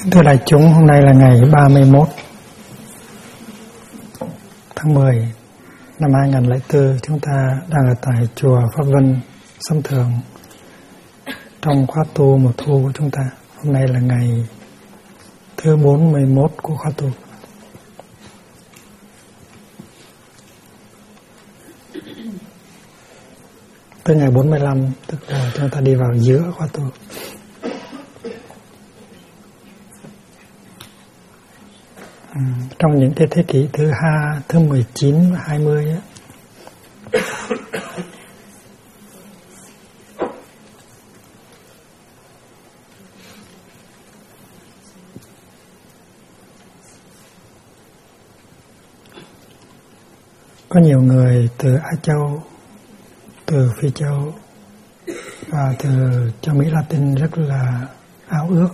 Thưa đại chúng, hôm nay là ngày 31 tháng 10 năm 2004. Chúng ta đang ở tại chùa Pháp Vân, Sông Thượng, trong khóa tu mùa thu của chúng ta. Hôm nay là ngày thứ 41 của khóa tu. Tới ngày 45, tức là chúng ta đi vào giữa khóa tu. Trong những cái thế kỷ thứ 19 và 20 ấy, có nhiều người từ Á Châu, từ Phi Châu và từ châu Mỹ Latin rất là ao ước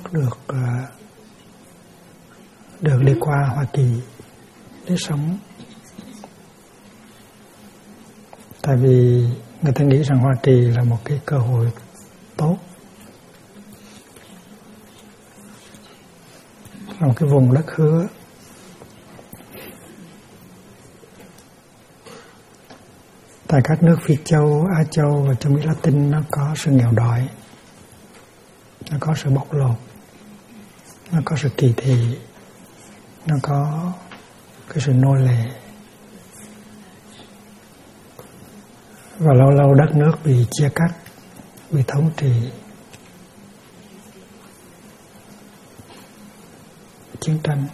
được đi qua Hoa Kỳ để sống. Tại vì người ta nghĩ rằng Hoa Kỳ là một cái cơ hội tốt, là một cái vùng đất hứa. Tại các nước Phi Châu, Á Châu và châu Mỹ Latin nó có sự nghèo đói, nó có sự bóc lột, nó có sự kỳ thị, nó có cái sự nô lệ, và lâu lâu đất nước bị chia cắt, bị thống trị, chiến tranh,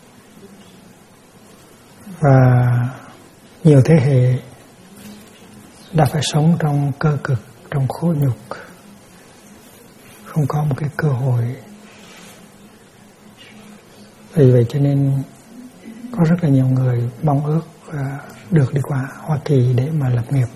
và nhiều thế hệ đã phải sống trong cơ cực, trong khổ nhục, không có một cái cơ hội. Vì vậy cho nên có rất là nhiều người mong ước được đi qua Hoa Kỳ để mà lập nghiệp.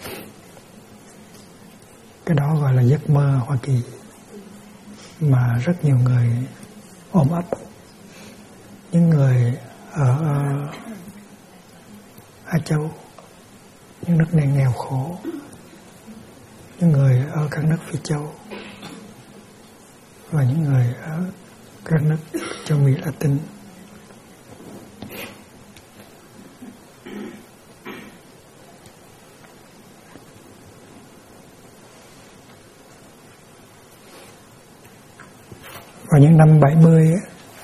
Cái đó gọi là giấc mơ Hoa Kỳ mà rất nhiều người ôm ấp. Những người ở Á Châu, những nước này nghèo khổ, những người ở các nước Phi Châu và những người ở các nước châu Mỹ Latin. Vào những năm 70 ấy,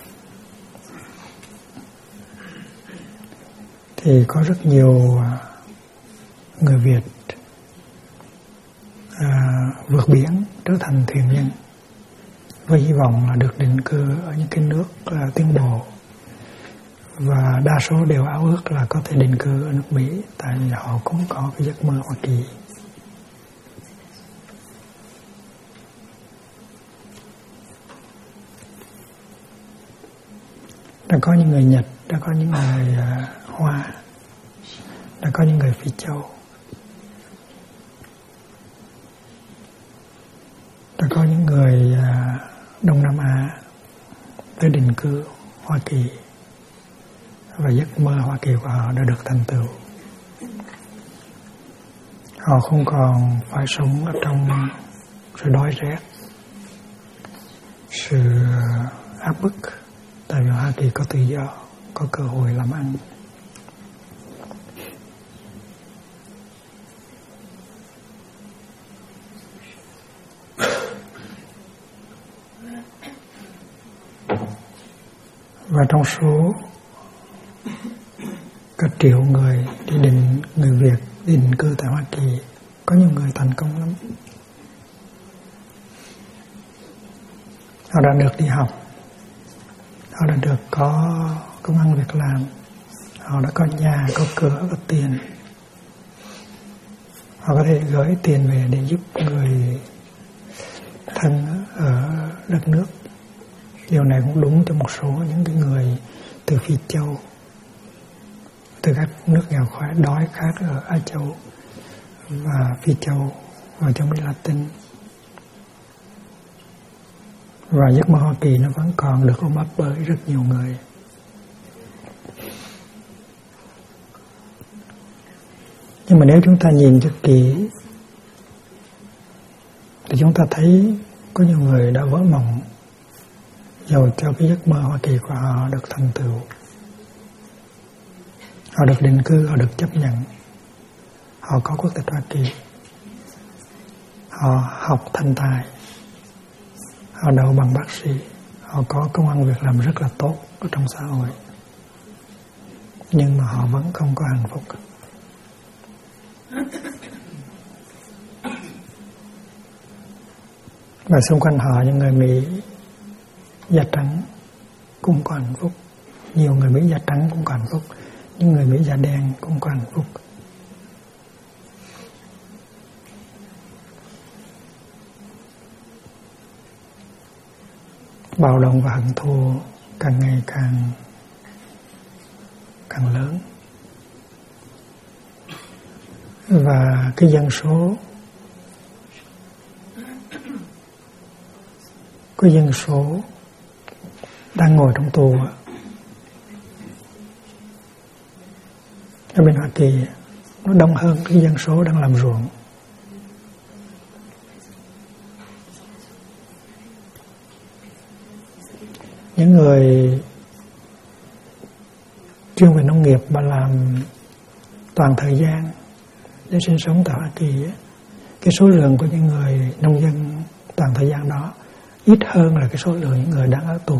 thì có rất nhiều người Việt vượt biển trở thành thuyền nhân với hy vọng là được định cư ở những cái nước tiến bộ, và đa số đều ao ước là có thể định cư ở nước Mỹ, tại vì họ cũng có cái giấc mơ Hoa Kỳ. Đã có những người Nhật, đã có những người Hoa, đã có những người Phi Châu, đã có những người Đông Nam Á tới định cư Hoa Kỳ, và giấc mơ Hoa Kỳ của họ đã được thành tựu. Họ không còn phải sống ở trong sự đói rét, sự áp bức, tại vì Hoa Kỳ có tự do, có cơ hội làm ăn. Và trong số cả triệu người người Việt đi định cư tại Hoa Kỳ, có nhiều người thành công lắm. Họ đã được đi học, họ đã được có công ăn việc làm, họ đã có nhà, có cửa, có tiền. Họ có thể gửi tiền về để giúp người thân ở đất nước. Điều này cũng đúng cho một số những cái người từ Phi Châu, từ các nước nghèo khó đói khác ở Á Châu và Phi Châu và châu Mỹ Latin. Và giấc mơ Hoa Kỳ nó vẫn còn được ôm ấp bởi rất nhiều người. Nhưng mà nếu chúng ta nhìn cho kỹ thì chúng ta thấy có nhiều người đã vỡ mộng dầu cho cái giấc mơ Hoa Kỳ của họ được thành tựu, họ được định cư, họ được chấp nhận, họ có quốc tịch Hoa Kỳ, họ học thành tài, họ đậu bằng bác sĩ, họ có công ăn việc làm rất là tốt ở trong xã hội, nhưng mà họ vẫn không có hạnh phúc. Và xung quanh họ những người Mỹ da trắng cũng có hạnh phúc, nhiều người Mỹ da trắng cũng có hạnh phúc, những người Mỹ da đen cũng có hạnh phúc. Bạo động và hận thù càng ngày càng lớn, và cái dân số đang ngồi trong tù ở bên Hoa Kỳ nó đông hơn cái dân số đang làm ruộng. Những người chuyên về nông nghiệp mà làm toàn thời gian để sinh sống tại Hoa Kỳ, cái số lượng của những người nông dân toàn thời gian đó ít hơn là cái số lượng những người đang ở tù.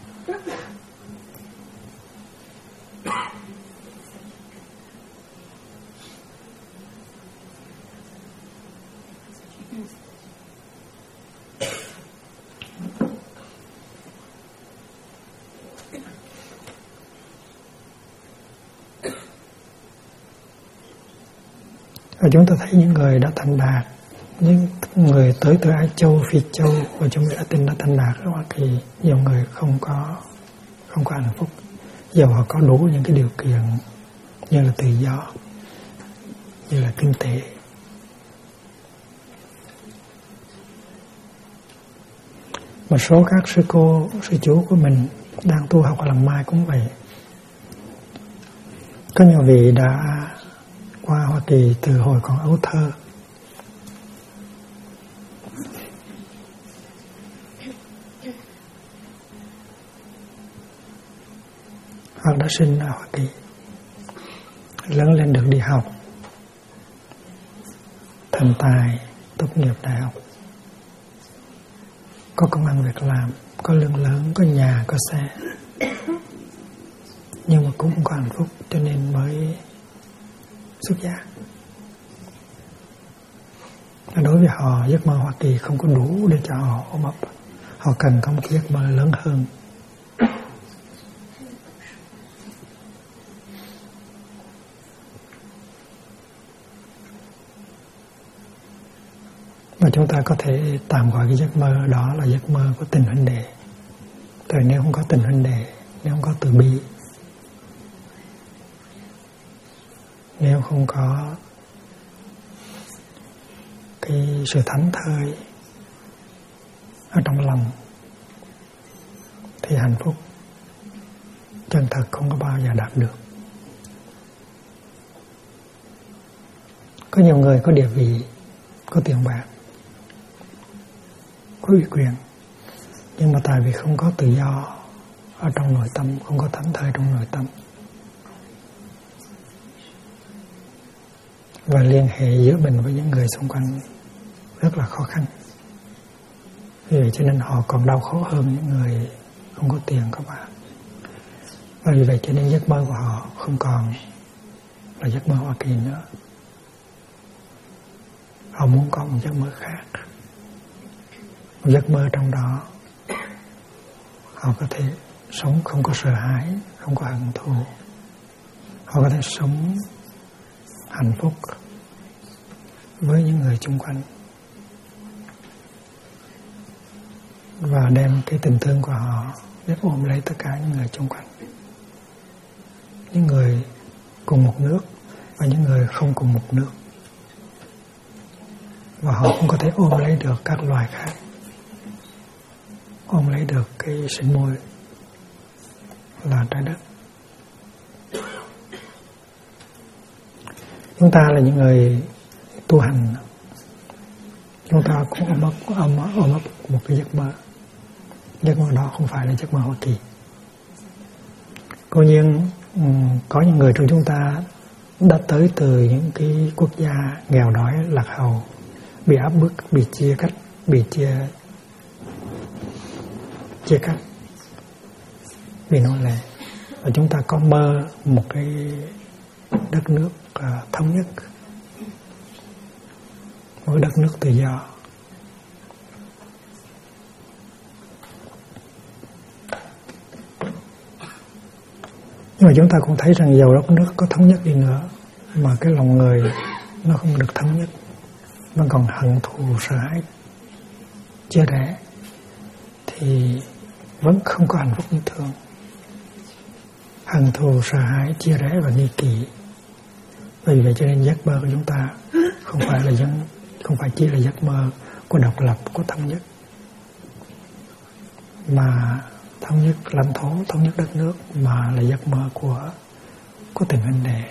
Và chúng ta thấy những người đã thành đạt, những người tới từ Á Châu, Phi Châu và trong Mỹ Latin đã thành đạt ở Hoa Kỳ, nhiều người không có hạnh phúc, dù họ có đủ những cái điều kiện như là tự do, như là kinh tế. Một số các sư cô, sư chú của mình đang tu học ở Làng Mai cũng vậy. Có nhiều vị đã qua Hoa Kỳ từ hồi còn ấu thơ, hoặc đã sinh ở Hoa Kỳ, lớn lên được đi học, thành tài, tốt nghiệp đại học, có công ăn việc làm, có lương lớn, có nhà, có xe, nhưng mà cũng không có hạnh phúc, cho nên mới xuất gia. Đối với họ, giấc mơ Hoa Kỳ không có đủ để cho họ ôm ấp, họ cần có một cái giấc mơ lớn hơn. Và chúng ta có thể tạm gọi cái giấc mơ đó là giấc mơ của tình huynh đệ. Tại nếu không có tình huynh đệ, nếu không có từ bi, nếu không có cái sự thảnh thơi ở trong lòng, thì hạnh phúc chân thật không có bao giờ đạt được. Có nhiều người có địa vị, có tiền bạc, có uy quyền, nhưng mà tại vì không có tự do ở trong nội tâm, không có thảnh thơi trong nội tâm, và liên hệ giữa mình với những người xung quanh rất là khó khăn. Vì vậy cho nên họ còn đau khổ hơn những người không có tiền, có bạc. Và vì vậy cho nên giấc mơ của họ không còn là giấc mơ Hoa Kỳ nữa. Họ muốn có một giấc mơ khác, một giấc mơ trong đó họ có thể sống không có sợ hãi, không có hận thù. Họ có thể sống hạnh phúc với những người xung quanh và đem cái tình thương của họ biết ôm lấy tất cả những người xung quanh, những người cùng một nước và những người không cùng một nước, và họ cũng có thể ôm lấy được các loài khác, ôm lấy được cái sinh môi là trái đất. Chúng ta là những người tu hành, chúng ta cũng ôm ấp một cái giấc mơ Giấc mơ đó không phải là giấc mơ Hoa Kỳ. Cố nhiên có những người trong chúng ta đã tới từ những cái quốc gia nghèo đói, lạc hậu, bị áp bức, bị chia cắt, bị chia cắt, bị nô lệ. Và chúng ta có mơ một cái đất nước thống nhất, một cái đất nước tự do. Nhưng mà chúng ta cũng thấy rằng dầu đất nước có thống nhất đi nữa mà cái lòng người nó không được thống nhất, vẫn còn hận thù, sợ hãi, chia rẽ, thì vẫn không có hạnh phúc như thường. Hận thù, sợ hãi, chia rẽ và nghi kỵ. Vì vậy cho nên giấc mơ của chúng ta không phải chỉ là giấc mơ của độc lập, của thống nhất, mà thống nhất lãnh thổ, thống nhất đất nước, mà là giấc mơ của tình huynh đệ.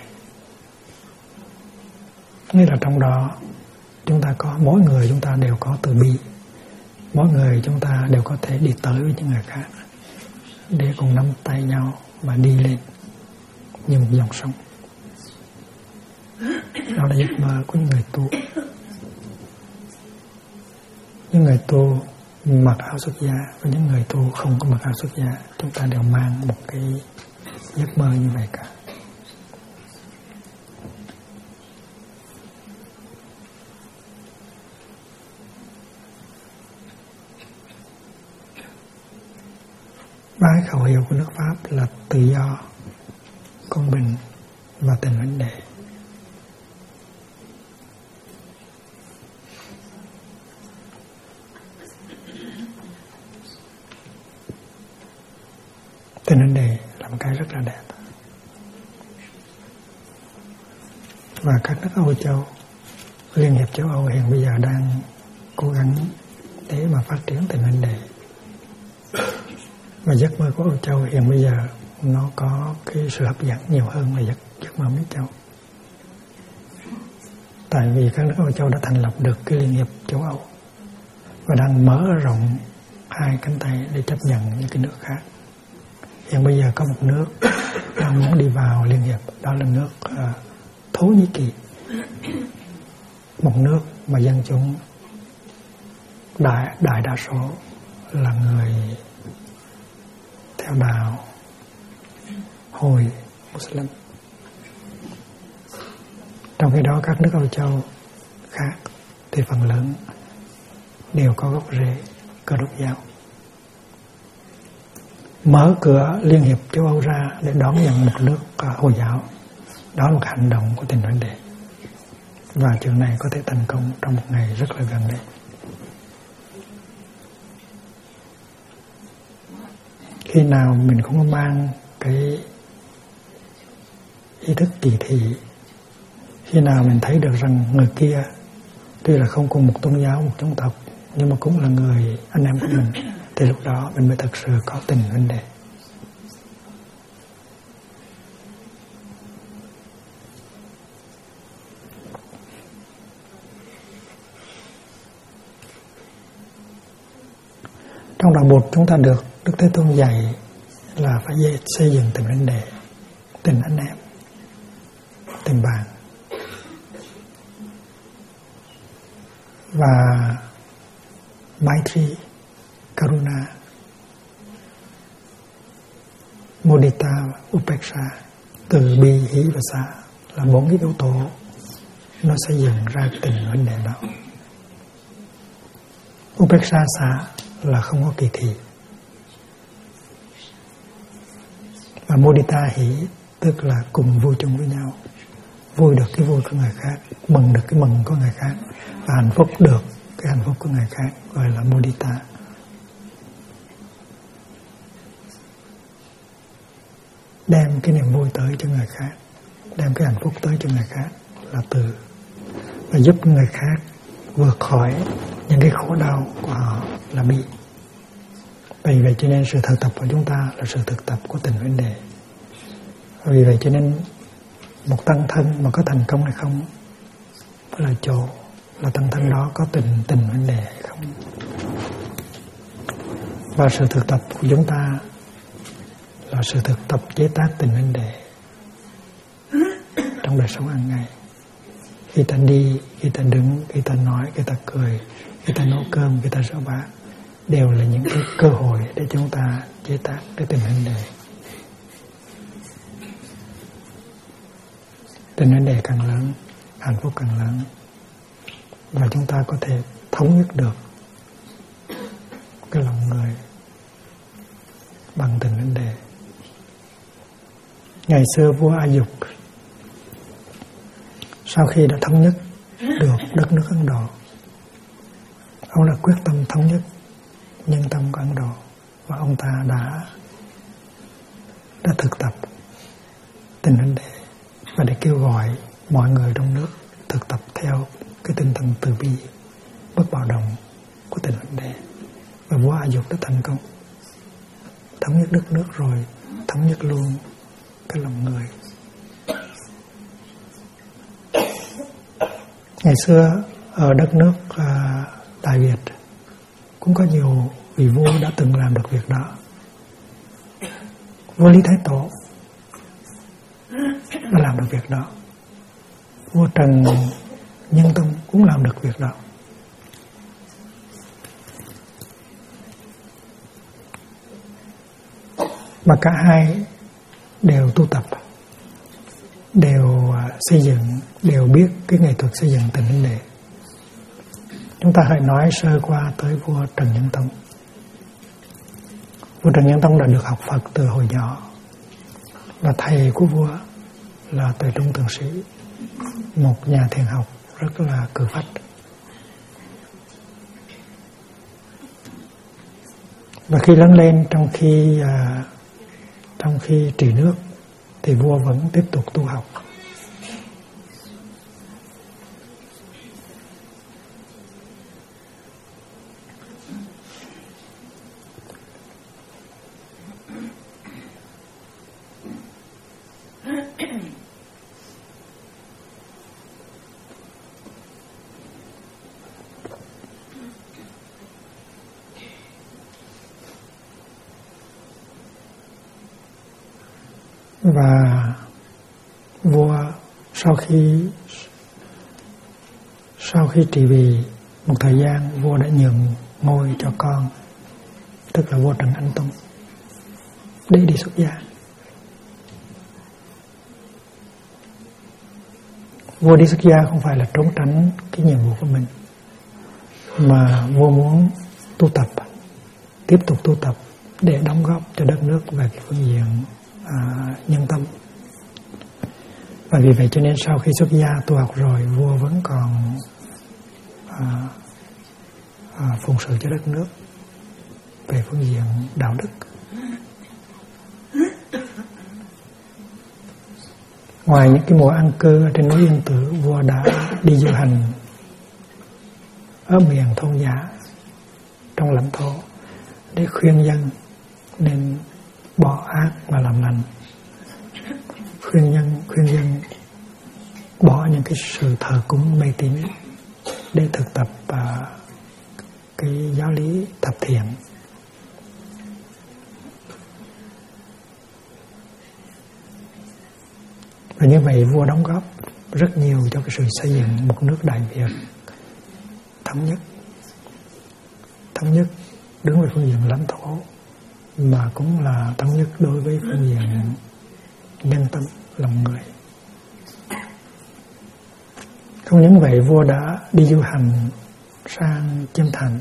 Nghĩa là trong đó chúng ta có, mỗi người chúng ta đều có từ bi, mỗi người chúng ta đều có thể đi tới với những người khác để cùng nắm tay nhau mà đi lên như một dòng sông. Đó là giấc mơ của những người tu. Những người tu mặc áo xuất gia và những người tu không có mặc áo xuất gia, chúng ta đều mang một cái giấc mơ như vậy cả. Ba khẩu hiệu của nước Pháp là tự do, công bình và tình huynh đệ. Tình huynh đệ là một cái rất là đẹp. Và các nước Âu Châu, Liên hiệp châu Âu hiện bây giờ đang cố gắng để mà phát triển tình huynh đệ. Và giấc mơ của Âu Châu hiện bây giờ nó có cái sự hấp dẫn nhiều hơn là giấc mơ Mỹ Châu. Tại vì các nước Âu Châu đã thành lập được cái Liên hiệp châu Âu và đang mở rộng hai cánh tay để chấp nhận những cái nước khác. Hiện bây giờ có một nước đang muốn đi vào Liên hiệp, đó là nước Thổ Nhĩ Kỳ. Một nước mà dân chúng đại đa số là người theo đạo Hồi Muslim. Trong khi đó các nước Âu Châu khác thì phần lớn đều có gốc rễ Cơ Đốc giáo. Mở cửa Liên hiệp châu Âu ra để đón nhận một nước Hồi giáo, đó là một hành động của tình huynh đệ. Và chuyện này có thể thành công trong một ngày rất là gần đây. Khi nào mình không có mang cái ý thức kỳ thị, khi nào mình thấy được rằng người kia tuy là không cùng một tôn giáo, một dân tộc, nhưng mà cũng là người anh em của mình, thì lúc đó mình mới thật sự có tình huynh đệ. Trong đạo Bụt chúng ta được Đức Thế Tôn dạy là phải xây dựng tình huynh đệ, tình anh em, tình bạn. Và Maitri, Karuna, Mudita, Upeksha, từ bi, hỷ và xả là 4 cái yếu tố nó xây dựng ra tình huynh đệ đó. Upeksha, xả là không có kỳ thị. Và Mudita, hỷ tức là cùng vui chung với nhau, vui được cái vui của người khác, mừng được cái mừng của người khác, và hạnh phúc được cái hạnh phúc của người khác, gọi là Mudita. Đem cái niềm vui tới cho người khác, đem cái hạnh phúc tới cho người khác là từ, và giúp người khác vượt khỏi những cái khổ đau của họ là bi. Vì vậy cho nên sự thực tập của chúng ta là sự thực tập của tình huynh đệ. Vì vậy cho nên một tăng thân mà có thành công hay không phải là chỗ là tăng thân đó có tình huynh đệ hay không. Và sự thực tập của chúng ta là sự thực tập chế tác tình huynh đệ trong đời sống hàng ngày. Khi ta đi, khi ta đứng, khi ta nói, khi ta cười, khi ta nấu cơm, khi ta rửa bát, đều là những cái cơ hội để chúng ta chế tác cái tình huynh đệ. Tình huynh đệ càng lớn, hạnh phúc càng lớn, và chúng ta có thể thống nhất được cái lòng người bằng tình huynh đệ. Ngày xưa vua A Dục sau khi đã thống nhất được đất nước Ấn Độ, ông đã quyết tâm thống nhất nhân tâm của Ấn Độ, và ông ta đã thực tập tình huynh đệ và để kêu gọi mọi người trong nước thực tập theo cái tinh thần từ bi bất bạo động của tình huynh đệ. Và vua A Dục đã thành công thống nhất đất nước, rồi thống nhất luôn cái lòng người. Ngày xưa ở đất nước Đại Việt cũng có nhiều vị vua đã từng làm được việc đó. Vua Lý Thái Tổ đã làm được việc đó. Vua Trần Nhân Tông cũng làm được việc đó. Mà cả hai đều tu tập, đều xây dựng, đều biết cái nghệ thuật xây dựng tình huynh đệ. Chúng ta hãy nói sơ qua tới vua Trần Nhân Tông. Vua Trần Nhân Tông đã được học Phật từ hồi nhỏ, và thầy của vua là Tuệ Trung Thượng Sĩ, một nhà thiền học rất là cừ phách. Và khi lớn lên, trong khi trị nước, thì vua vẫn tiếp tục tu học. Và vua sau khi trị vì một thời gian, vua đã nhường ngôi cho con, tức là vua Trần Anh Tông, để đi xuất gia. Vua đi xuất gia không phải là trốn tránh cái nhiệm vụ của mình, mà vua muốn tu tập, tiếp tục tu tập để đóng góp cho đất nước về cái phương diện nhân tâm. Và vì vậy cho nên sau khi xuất gia tu học rồi, vua vẫn còn phụng sự cho đất nước về phương diện đạo đức. Ngoài những cái mùa an cư ở trên núi Yên Tử, vua đã đi du hành ở miền thôn giả trong lãnh thổ để khuyên dân nên bỏ ác và làm lành, khuyên dân bỏ những cái sự thờ cúng mê tín để thực tập cái giáo lý thập thiện. Và như vậy vua đóng góp rất nhiều cho cái sự xây dựng một nước Đại Việt thống nhất đứng về phương diện lãnh thổ, mà cũng là thống nhất đối với phương diện nhân tâm, lòng người. Không những vậy, vua đã đi du hành sang Chiêm Thành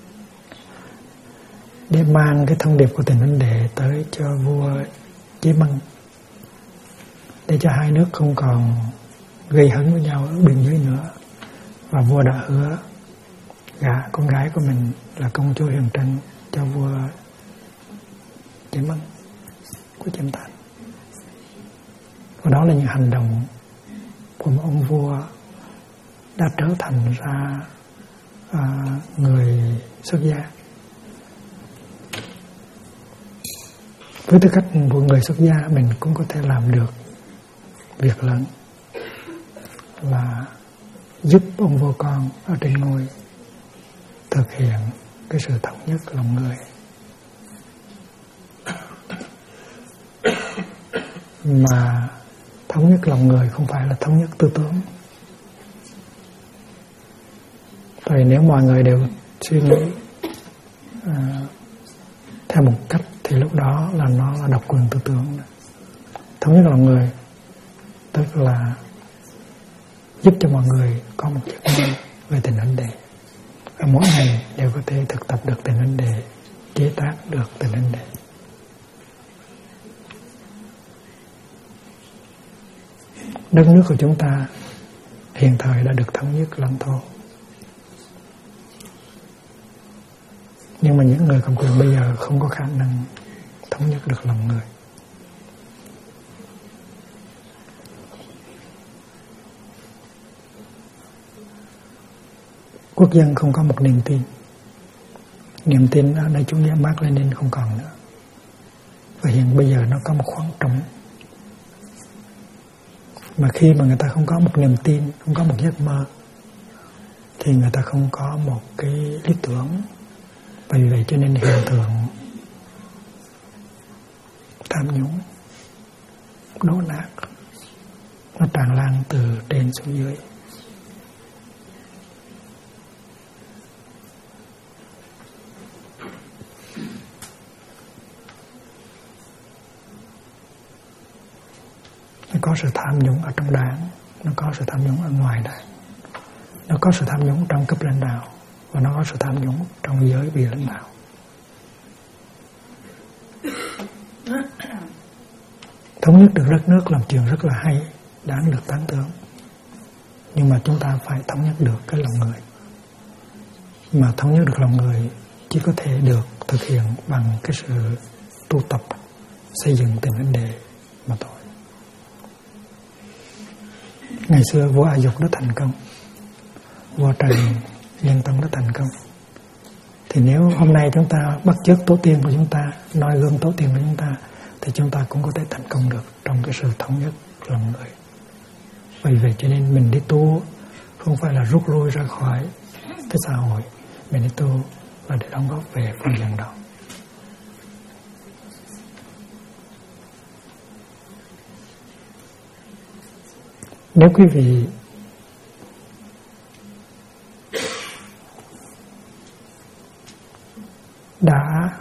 để mang cái thông điệp của tình huynh đệ tới cho vua Chế Mân, để cho hai nước không còn gây hấn với nhau ở biên giới nữa. Và vua đã hứa gả con gái của mình là công chúa Huyền Trân cho vua Chế Mân của Chiêm Thành. Và đó là những hành động của một ông vua đã trở thành ra người xuất gia. Với tư cách của người xuất gia, mình cũng có thể làm được việc lớn là giúp ông vua con ở trên ngôi thực hiện cái sự thống nhất lòng người. Mà thống nhất lòng người không phải là thống nhất tư tưởng. Rồi nếu mọi người đều suy nghĩ theo một cách thì lúc đó là nó là độc quyền tư tưởng. Thống nhất lòng người tức là giúp cho mọi người có một giấc mơ về tình hình đề, và mỗi ngày đều có thể thực tập được tình hình đề, chế tác được tình hình đề. Đất nước của chúng ta hiện thời đã được thống nhất lãnh thổ, nhưng mà những người cầm quyền bây giờ không có khả năng thống nhất được lòng người. Quốc dân không có một niềm tin. Niềm tin ở đây chủ nghĩa Mác Lênin không còn nữa. Và hiện bây giờ nó có một khoảng trống. Mà khi mà người ta không có một niềm tin, không có một giấc mơ, thì người ta không có một cái lý tưởng. Vì vậy cho nên hiện tượng tham nhũng, đổ nát nó tràn lan từ trên xuống dưới. Nó có sự tham nhũng ở trong đảng, nó có sự tham nhũng ở ngoài đảng, nó có sự tham nhũng trong cấp lãnh đạo, và nó có sự tham nhũng trong giới vị lãnh đạo. Thống nhất được đất nước làm chuyện rất là hay, đáng được tán thưởng. Nhưng mà chúng ta phải thống nhất được cái lòng người. Mà thống nhất được lòng người chỉ có thể được thực hiện bằng cái sự tu tập, xây dựng tình hình đề mà thôi. Ngày xưa vua A Dục đã thành công, vua Trần Nhân Tông đã thành công. Thì nếu hôm nay chúng ta bắt chước tổ tiên của chúng ta, noi gương tổ tiên của chúng ta, thì chúng ta cũng có thể thành công được trong cái sự thống nhất lòng người. Vì vậy cho nên mình đi tu không phải là rút lui ra khỏi cái xã hội, mình đi tu là để đóng góp về phương diện đó. Nếu quý vị đã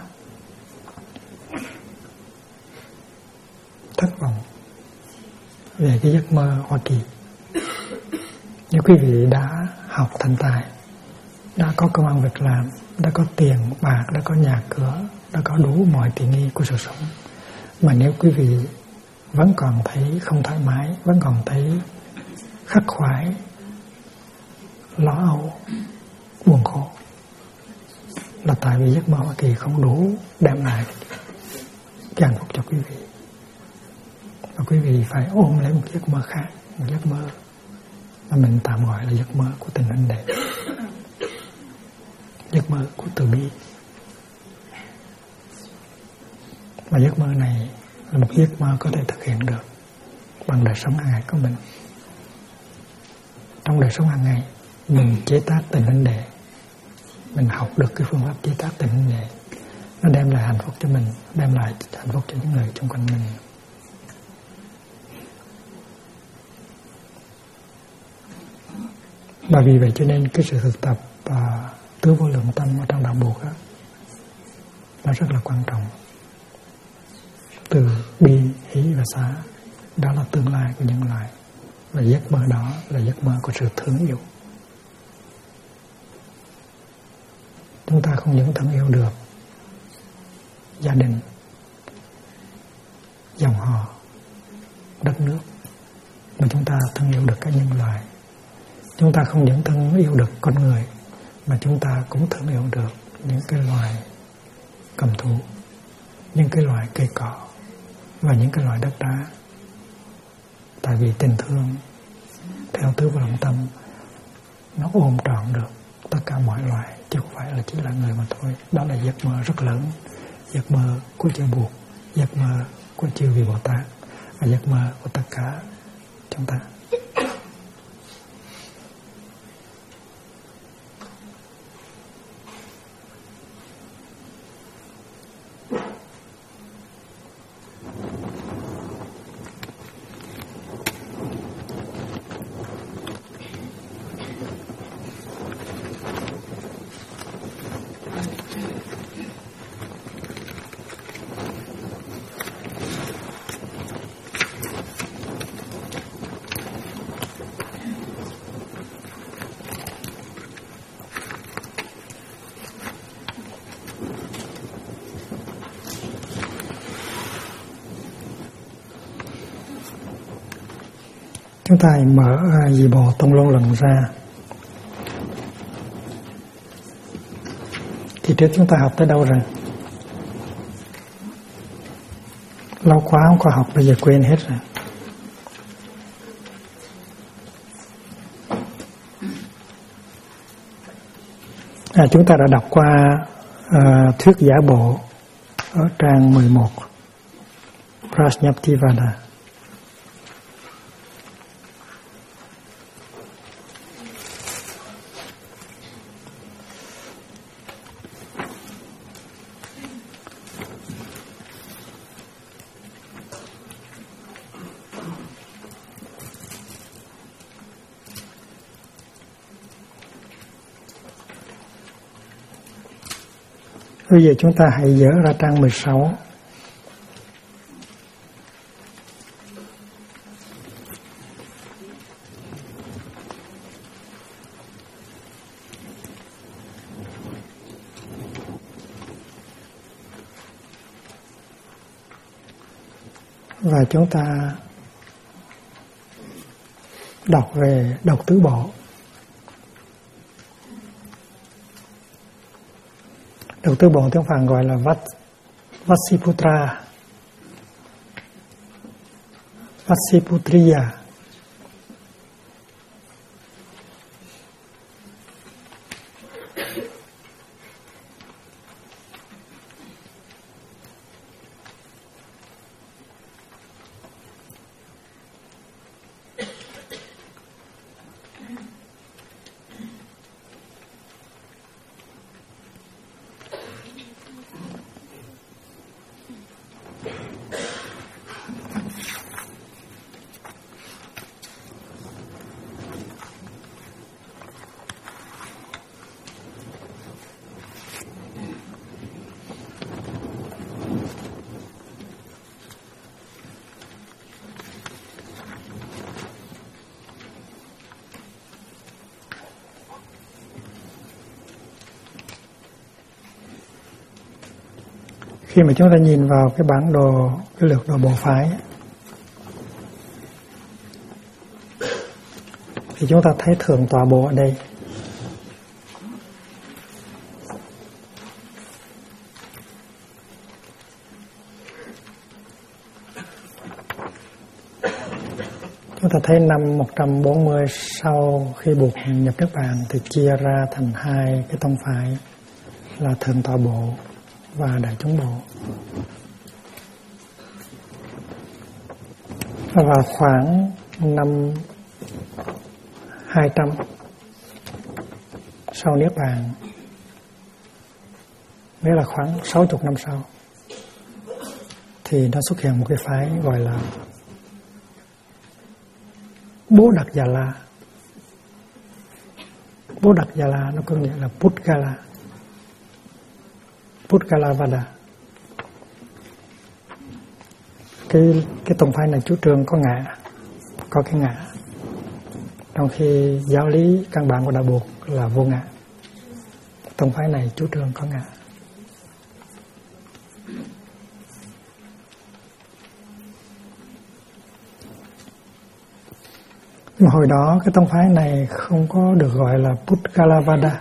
thất vọng về cái giấc mơ Hoa Kỳ, nếu quý vị đã học thành tài, đã có công ăn việc làm, đã có tiền bạc, đã có nhà cửa, đã có đủ mọi tiện nghi của sự sống, mà nếu quý vị vẫn còn thấy không thoải mái, vẫn còn thấy khắc khoải, lo âu, buồn khổ, là tại vì giấc mơ Hoa Kỳ không đủ đem lại cái hạnh phúc cho quý vị. Và quý vị phải ôm lấy một giấc mơ khác, một giấc mơ mà mình tạm gọi là giấc mơ của tình hình đề, giấc mơ của từ bi. Và giấc mơ này là một giấc mơ có thể thực hiện được bằng đời sống hàng ngày của mình. Trong đời sống hàng ngày, mình chế tác tình hình đề, mình học được cái phương pháp chế tác tình hình đề, nó đem lại hạnh phúc cho mình, đem lại hạnh phúc cho những người xung quanh mình. Và vì vậy cho nên cái sự thực tập tứ vô lượng tâm ở trong đạo Buddha đó, nó rất là quan trọng. Từ bi, hỷ và xả, đó là tương lai của nhân loại. Và giấc mơ đó là giấc mơ của sự thương yêu. Chúng ta không những thương yêu được gia đình, dòng họ, đất nước, mà chúng ta thương yêu được cả nhân loại. Chúng ta không những thương yêu được con người, mà chúng ta cũng thương yêu được những cái loài cầm thú, những cái loài cây cỏ và những cái loài đất đá. Tại vì tình thương theo tứ vô lượng tâm nó ôm trọn được tất cả mọi loài, chứ không phải là chỉ là người mà thôi. Đó là giấc mơ rất lớn, giấc mơ của chư Bụt, giấc mơ của chư vị Bồ Tát và giấc mơ của tất cả chúng ta. Chúng ta mở Dị Bộ Tông Luận Luận ra. Thì trước chúng ta học tới đâu rồi? Lâu quá không có học, bây giờ quên hết rồi. Chúng ta đã đọc qua thuyết giả bộ ở trang 11 Prajñaptivada. Bây giờ chúng ta hãy dở ra trang 16. Và chúng ta đọc về độc tứ bộ. Độc tứ bộ tiếng Phạn gọi là Vassiputra, Vassiputriya. Khi mà chúng ta nhìn vào cái bản đồ, cái lược đồ bộ phái thì chúng ta thấy thượng tọa bộ ở đây. Chúng ta thấy năm 140 sau khi buộc nhập Niết Bàn thì chia ra thành hai cái tông phái là thượng tọa bộ và đại chúng bộ. Và khoảng năm 200 sau Niết Bàn, nghĩa là khoảng 60 năm sau, thì nó xuất hiện một cái phái gọi là Bố Đặc Già La. Bố Đặc Già La nó có nghĩa là Pudgala, Pudgalavada. Cái tông phái này chủ trương có ngã, có cái ngã, trong khi giáo lý căn bản của đạo buộc là vô ngã. Tông phái này chủ trương có ngã. Nhưng hồi đó cái tông phái này không có được gọi là Pudgalavada,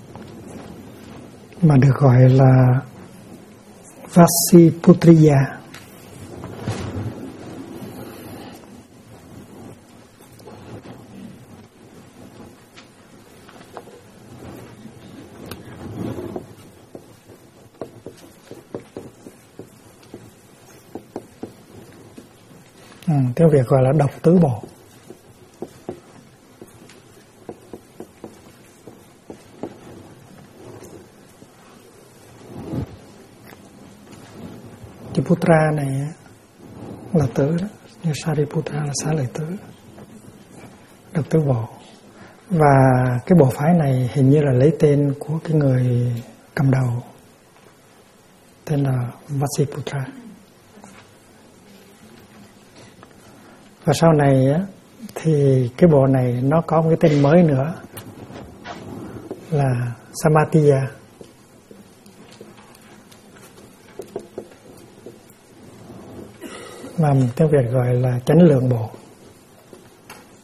mà được gọi là Vassiputriya. Tiếng Việt gọi là độc tứ bộ. Chữ Putra này là tứ đó, như Sariputra là xá lợi tứ, độc tứ bộ. Và cái bộ phái này hình như là lấy tên của cái người cầm đầu, tên là Vassiputra. Và sau này thì cái bộ này nó có một cái tên mới nữa là Samattiya. Mà tiếng Việt gọi là chánh lượng bộ.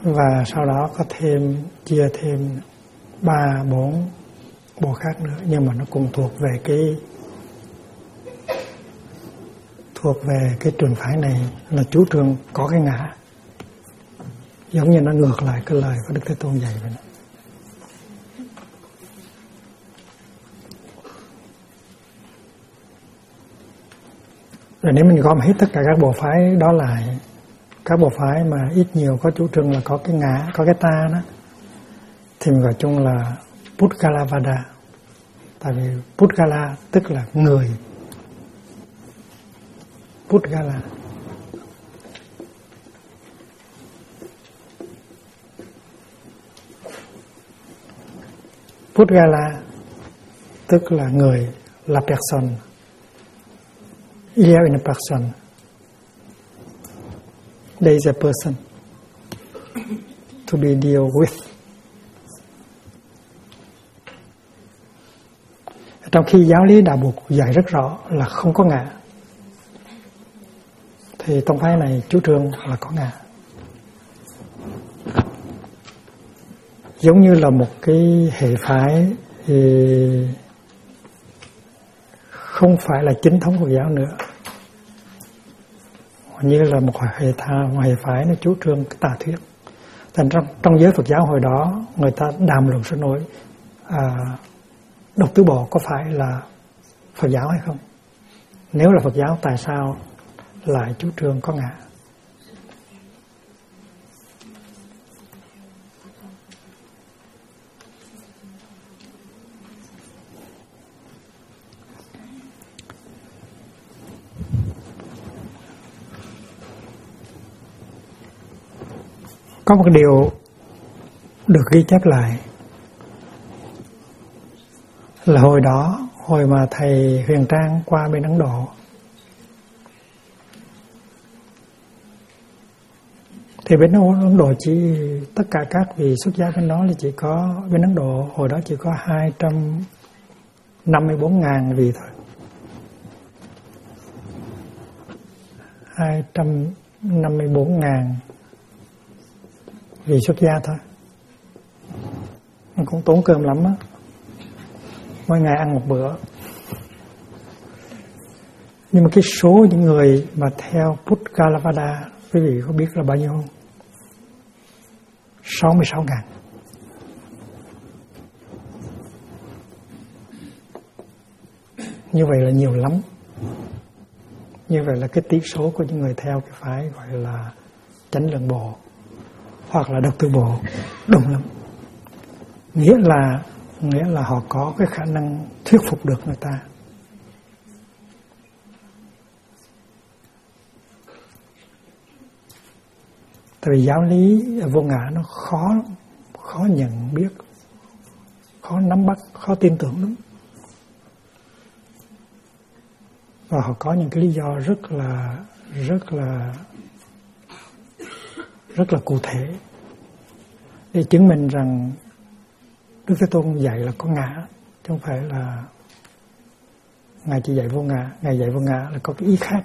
và sau đó có thêm chia thêm 3-4 bộ khác nữa, nhưng mà nó cũng thuộc về cái trường phái này là chủ trương có cái ngã, giống như nó ngược lại cái lời của Đức Thế Tôn dạy vậy đó. Rồi nếu mình gom hết tất cả các bộ phái đó lại, các bộ phái mà ít nhiều có chủ trương là có cái ngã, có cái ta đó, thì mình gọi chung là Pudgalavada. Tại vì Pudgala tức là người. Pudgala. Pudgala tức là người, la personne. Il y a une personne. There is a person to be deal with. Trong khi giáo lý Đạo Buộc dạy rất rõ là không có ngã, thì tông phái này chủ trương là có ngã. Giống như là một cái hệ phái thì không phải là chính thống Phật giáo nữa, như là một hệ phái nó chủ trương cái tà thuyết. Thành trong giới Phật giáo hồi đó người ta đàm luận sôi nổi Độc Tứ Bộ có phải là Phật giáo hay không? Nếu là Phật giáo, tại sao lại chủ trương có ngã? Có một điều được ghi chép lại là hồi mà thầy Huyền Trang qua bên Ấn Độ, thì bên Ấn Độ tất cả các vị xuất gia bên đó là chỉ có, bên Ấn Độ hồi đó chỉ có 254.000 vị thôi. 254.000 vị xuất gia thôi.มันcũng tốn cơm lắm á, mỗi ngày ăn một bữa. Nhưng mà cái số những người mà theo Pudgalavada, quý vị có biết là bao nhiêu không? 66.000. Như vậy là nhiều lắm. Như vậy là cái tỷ số của những người theo cái phái gọi là Chánh Lượng Bộ hoặc là Độc Tứ Bộ đông lắm. Nghĩa là họ có cái khả năng thuyết phục được người ta. Tại vì giáo lý vô ngã nó khó nhận biết, khó nắm bắt, khó tin tưởng lắm. Và họ có những cái lý do rất là cụ thể để chứng minh rằng Đức Thế Tôn dạy là có ngã, chứ không phải là Ngài chỉ dạy vô ngã. Ngài dạy vô ngã là có cái ý khác.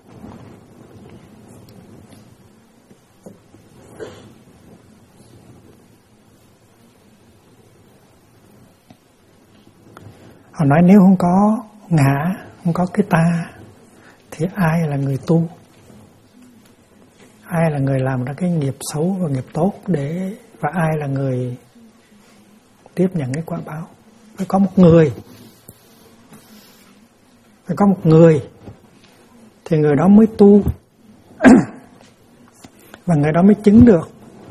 Họ nói nếu không có ngã, không có cái ta, thì ai là người tu? Ai là người làm ra cái nghiệp xấu và nghiệp tốt và ai là người tiếp nhận cái quả báo? Phải có một người. Phải có một người thì người đó mới tu và người đó mới chứng được.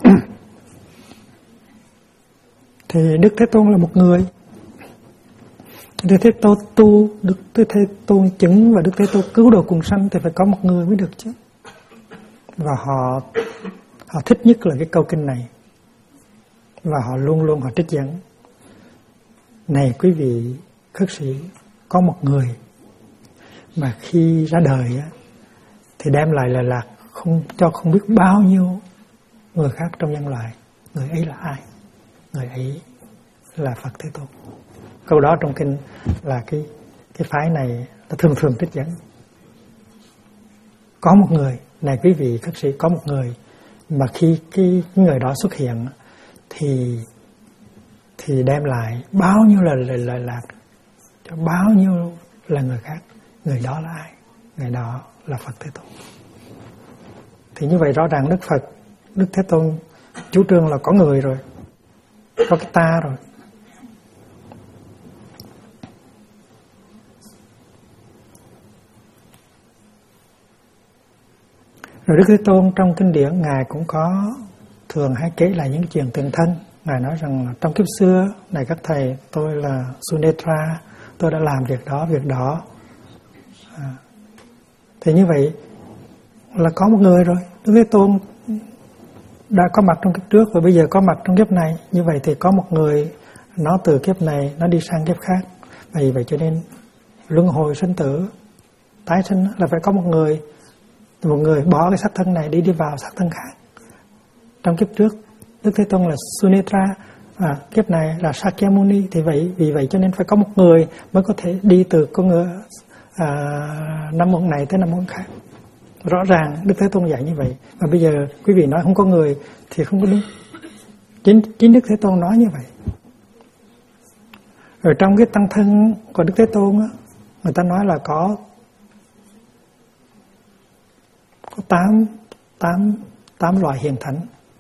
Thì Đức Thế Tôn là một người. Đức Thế Tôn tu, Đức Thế Tôn chứng và Đức Thế Tôn cứu độ quần sanh thì phải có một người mới được chứ. Và họ thích nhất là cái câu kinh này. Và họ luôn họ trích dẫn. Này quý vị khất sĩ, có một người mà khi ra đời thì đem lại lợi lạc không biết bao nhiêu người khác trong nhân loại. Người ấy là ai? Người ấy là Phật Thế Tôn. Câu đó trong kinh là cái phái này là thường trích dẫn. Có một người, này quý vị khất sĩ, có một người Mà khi cái người đó xuất hiện thì đem lại bao nhiêu là lợi lạc cho bao nhiêu là người khác. Người đó là ai? Người đó là Phật Thế Tôn. Thì như vậy rõ ràng Đức Thế Tôn chủ trương là có người rồi, có cái ta rồi. Rồi Đức Thế Tôn trong kinh điển Ngài cũng có thường hay kể lại những chuyện tiền thân. Ngài nói rằng là trong kiếp xưa này các thầy, tôi là Sunetra, tôi đã làm việc đó. Thì như vậy là có một người rồi. Đức Thế Tôn đã có mặt trong kiếp trước và bây giờ có mặt trong kiếp này. Như vậy thì có một người nó từ kiếp này nó đi sang kiếp khác. Vì vậy cho nên luân hồi sinh tử, tái sinh là phải có một người bỏ cái xác thân này đi vào xác thân khác. Trong kiếp trước Đức Thế Tôn là Sunetra, kiếp này là Sakyamuni. Thì vì vậy cho nên phải có một người mới có thể đi từ con ngựa năm môn này tới năm môn khác. Rõ ràng Đức Thế Tôn dạy như vậy. Và bây giờ quý vị nói không có người thì không có đúng. Chính Đức Thế Tôn nói như vậy. Rồi trong cái tăng thân của Đức Thế Tôn á, người ta nói là có 8 loại hiền thánh.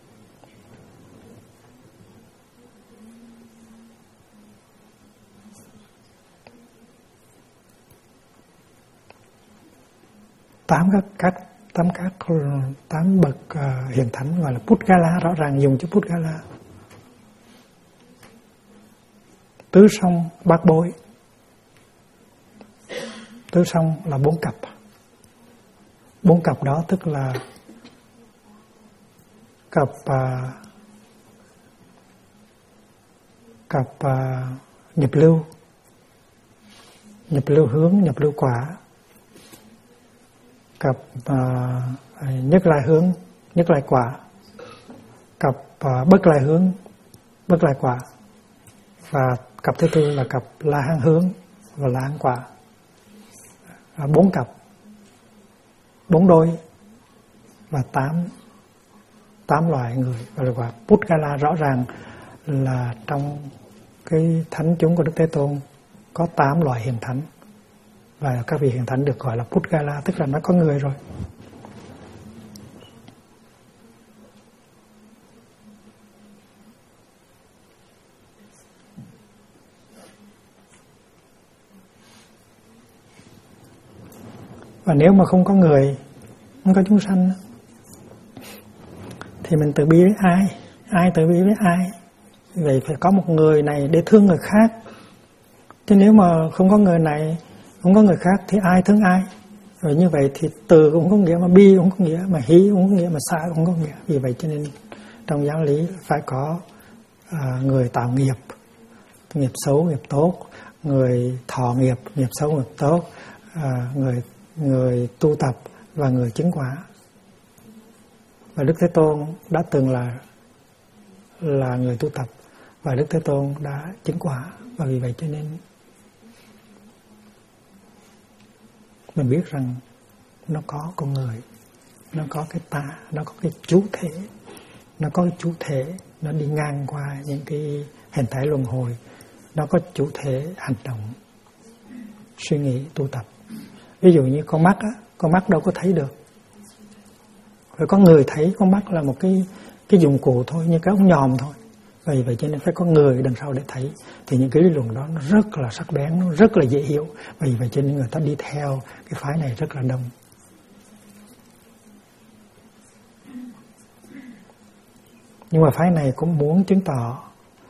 Tám bậc hiền thánh gọi là Pudgala, rõ ràng dùng chữ Pudgala. Tứ song bát bối. Tứ song là 4 cặp. 4 cặp đó tức là cặp nhập lưu hướng, nhập lưu quả, cặp nhất lai hướng, nhất lai quả, cặp bất lai hướng, bất lai quả, và cặp thứ tư là cặp la hán hướng và la hán quả. 4 cặp, 4 đôi và 8 loại người gọi là Pudgala. Rõ ràng là trong cái thánh chúng của Đức Thế Tôn có 8 loại hiền thánh, và các vị hiền thánh được gọi là Pudgala, tức là nó có người rồi. Và nếu mà không có người, không có chúng sanh thì mình từ bi với ai? Ai từ bi với ai? Vậy phải có một người này để thương người khác. Chứ nếu mà không có người này, không có người khác thì ai thương ai? Rồi như vậy thì từ cũng có nghĩa, mà bi cũng có nghĩa, mà hí cũng có nghĩa, mà xả cũng có nghĩa. Vì vậy cho nên trong giáo lý phải có người tạo nghiệp, nghiệp xấu, nghiệp tốt, người thọ nghiệp, nghiệp xấu, nghiệp tốt, người tu tập và người chứng quả. Và Đức Thế Tôn đã từng là người tu tập, và Đức Thế Tôn đã chứng quả. Và vì vậy cho nên mình biết rằng nó có con người, nó có cái ta, nó có cái chủ thể, nó có cái chủ thể, nó đi ngang qua những cái hình thái luân hồi, nó có chủ thể hành động, suy nghĩ, tu tập. Ví dụ như con mắt á, con mắt đâu có thấy được, phải có người thấy. Con mắt là một cái dụng cụ thôi, như cái ống nhòm thôi. Vì vậy cho nên phải có người đằng sau để thấy. Thì những cái lý luận đó nó rất là sắc bén, nó rất là dễ hiểu. Vì vậy cho nên người ta đi theo cái phái này rất là đông. Nhưng mà phái này cũng muốn chứng tỏ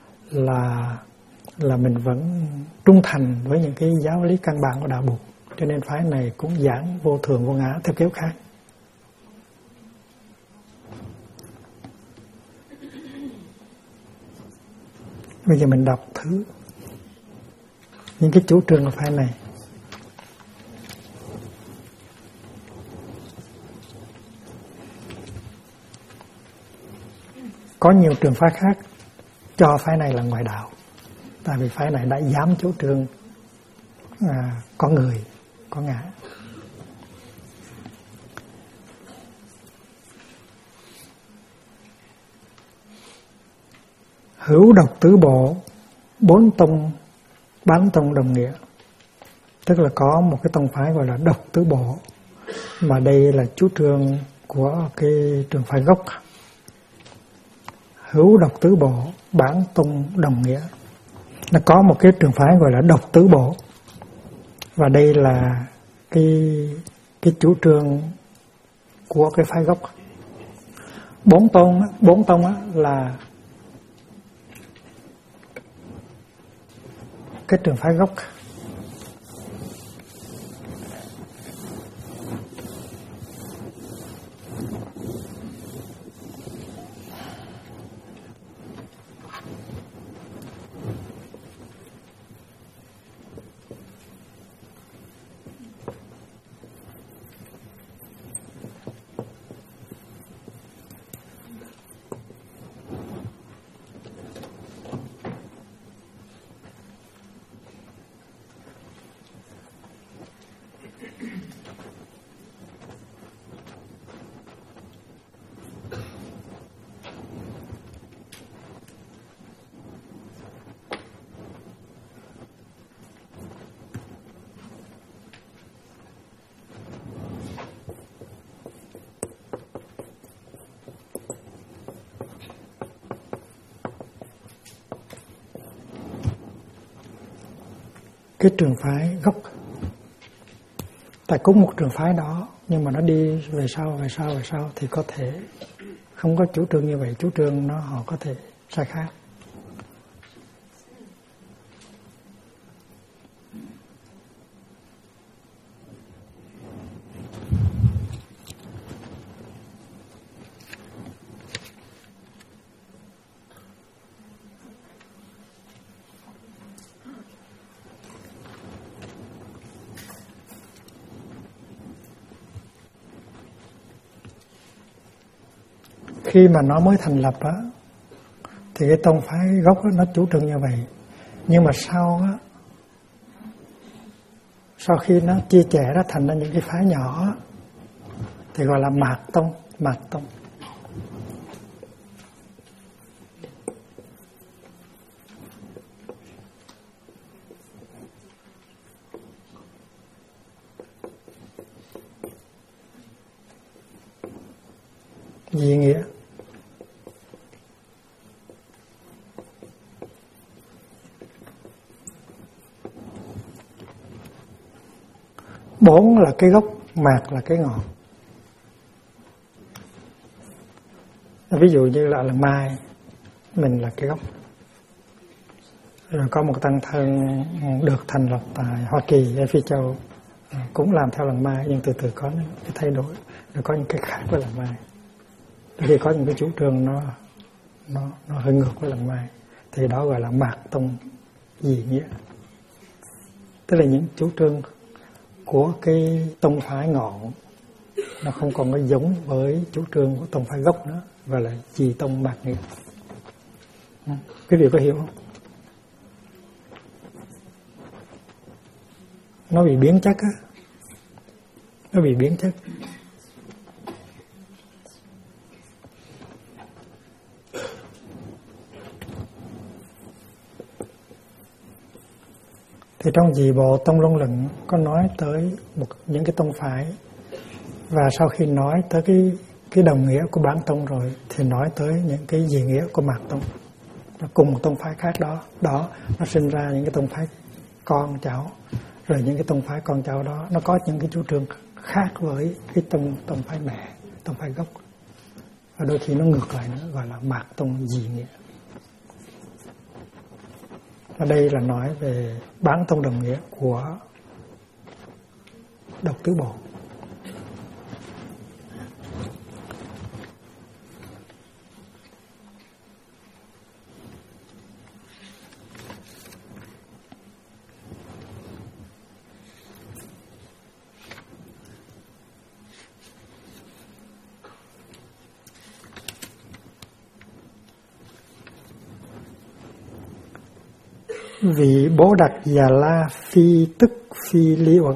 là mình vẫn trung thành với những cái giáo lý căn bản của đạo Bụt. Cho nên phái này cũng giảng vô thường vô ngã theo kiểu khác. Bây giờ mình đọc thử những cái chủ trương của phái này. Có nhiều trường phái khác cho phái này là ngoại đạo, tại vì phái này đã dám chủ trương có người, có ngã. hữu độc tứ bộ, bốn tông bán tông đồng nghĩa. Tức là có một cái tông phái gọi là độc tứ bộ, mà đây là chủ trương của cái trường phái gốc. Hữu độc tứ bộ, bán tông đồng nghĩa. Nó có một cái trường phái gọi là độc tứ bộ, và đây là cái chủ trương của cái phái gốc. Bốn tông là cái trường phái gốc. Cái trường phái gốc, tại cũng một trường phái đó, nhưng mà nó đi về sau thì có thể không có chủ trương như vậy. Chủ trương họ có thể sai khác. Khi mà nó mới thành lập á, thì cái tông phái gốc á, nó chủ trương như vậy. Nhưng mà sau khi nó chia sẻ ra thành ra những cái phái nhỏ á, thì gọi là mạt tông. Gì nghĩa? Bốn là cái gốc, mạt là cái ngọn. Ví dụ như là lần mai, mình là cái gốc. Rồi có một tăng thân được thành lập tại Hoa Kỳ, ở Phi Châu, cũng làm theo lần mai, nhưng từ từ có những cái thay đổi, rồi có những cái khác với lần mai. Khi có những cái chủ trương nó hơi ngược với lần mai, thì đó gọi là mạt tông dị nghĩa. Tức là những chủ trương của cái tông phái ngọn nó không còn có giống với chủ trương của tông phái gốc nữa, và là dị tông mạt nghĩa. Quý vị có hiểu không? Nó bị biến chất á. Nó bị biến chất. Thì trong dị bộ tông luân luận có nói tới những cái tông phái, và sau khi nói tới cái đồng nghĩa của bản tông rồi thì nói tới những cái dị nghĩa của mạt tông. Nó cùng một tông phái khác đó nó sinh ra những cái tông phái con cháu, rồi những cái tông phái con cháu đó nó có những cái chủ trương khác với cái tông phái mẹ, tông phái gốc, và đôi khi nó ngược lại nữa, gọi là mạt tông dị nghĩa. Ở đây là nói về bán tông đồng nghĩa của độc tứ bộ. Vị Bố Đặc Già La phi tức phi lý uẩn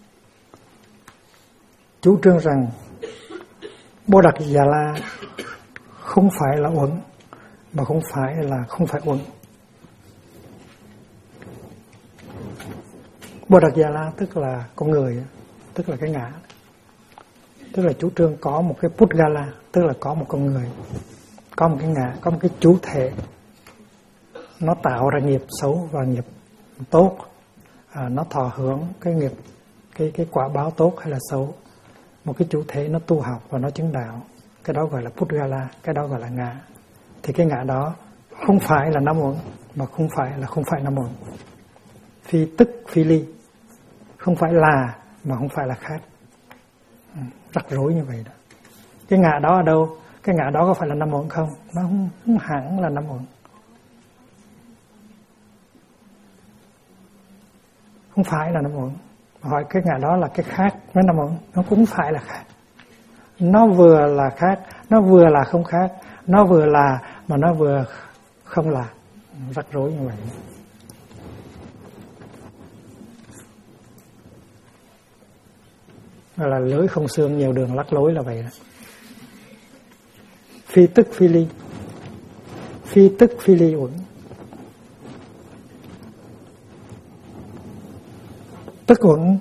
chủ trương rằng Bố Đặc Già La không phải là uẩn, mà không phải uẩn. Bodhagala tức là con người, tức là cái ngã, tức là chủ trương có một cái Pudgala, tức là có một con người, có một cái ngã, có một cái chủ thể, nó tạo ra nghiệp xấu và nghiệp tốt, nó thọ hưởng cái nghiệp, cái quả báo tốt hay là xấu. Một cái chủ thể nó tu học và nó chứng đạo, cái đó gọi là Pudgala, cái đó gọi là ngã. Thì cái ngã đó không phải là năm uẩn, mà không phải năm uẩn. Phi tức phi ly, không phải là mà không phải là khác. Rắc rối như vậy đó. Cái ngã đó ở đâu? Cái ngã đó có phải là năm uẩn không? Nó không hẳn là năm uẩn. Không phải là năm uẩn. Hỏi cái ngã đó là cái khác với năm uẩn, nó cũng phải là khác. Nó vừa là khác, nó vừa là không khác, nó vừa là mà nó vừa không là. Rắc rối như vậy. Gọi là lưỡi không xương nhiều đường lắc lối là vậy đó. Phi tức phi ly. Phi tức phi ly uẩn. Tức uẩn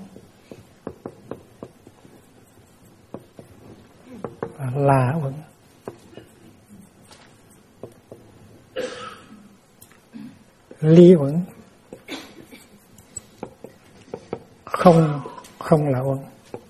là uẩn. Ly uẩn không là uẩn.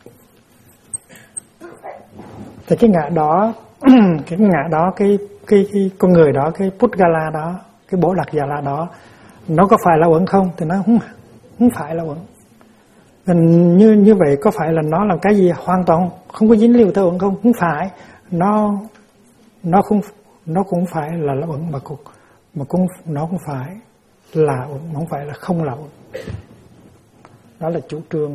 Thì cái ngã đó cái ngã đó, cái con người đó, cái Pudgala đó, cái Bồ Đặc Già La đó, nó có phải là uẩn không? Thì nó không phải là uẩn. Như vậy có phải là nó là cái gì hoàn toàn không có dính líu tới uẩn không? Không phải. Nó cũng phải là uẩn, mà cũng nó cũng phải là uẩn, không phải là không là uẩn. Đó là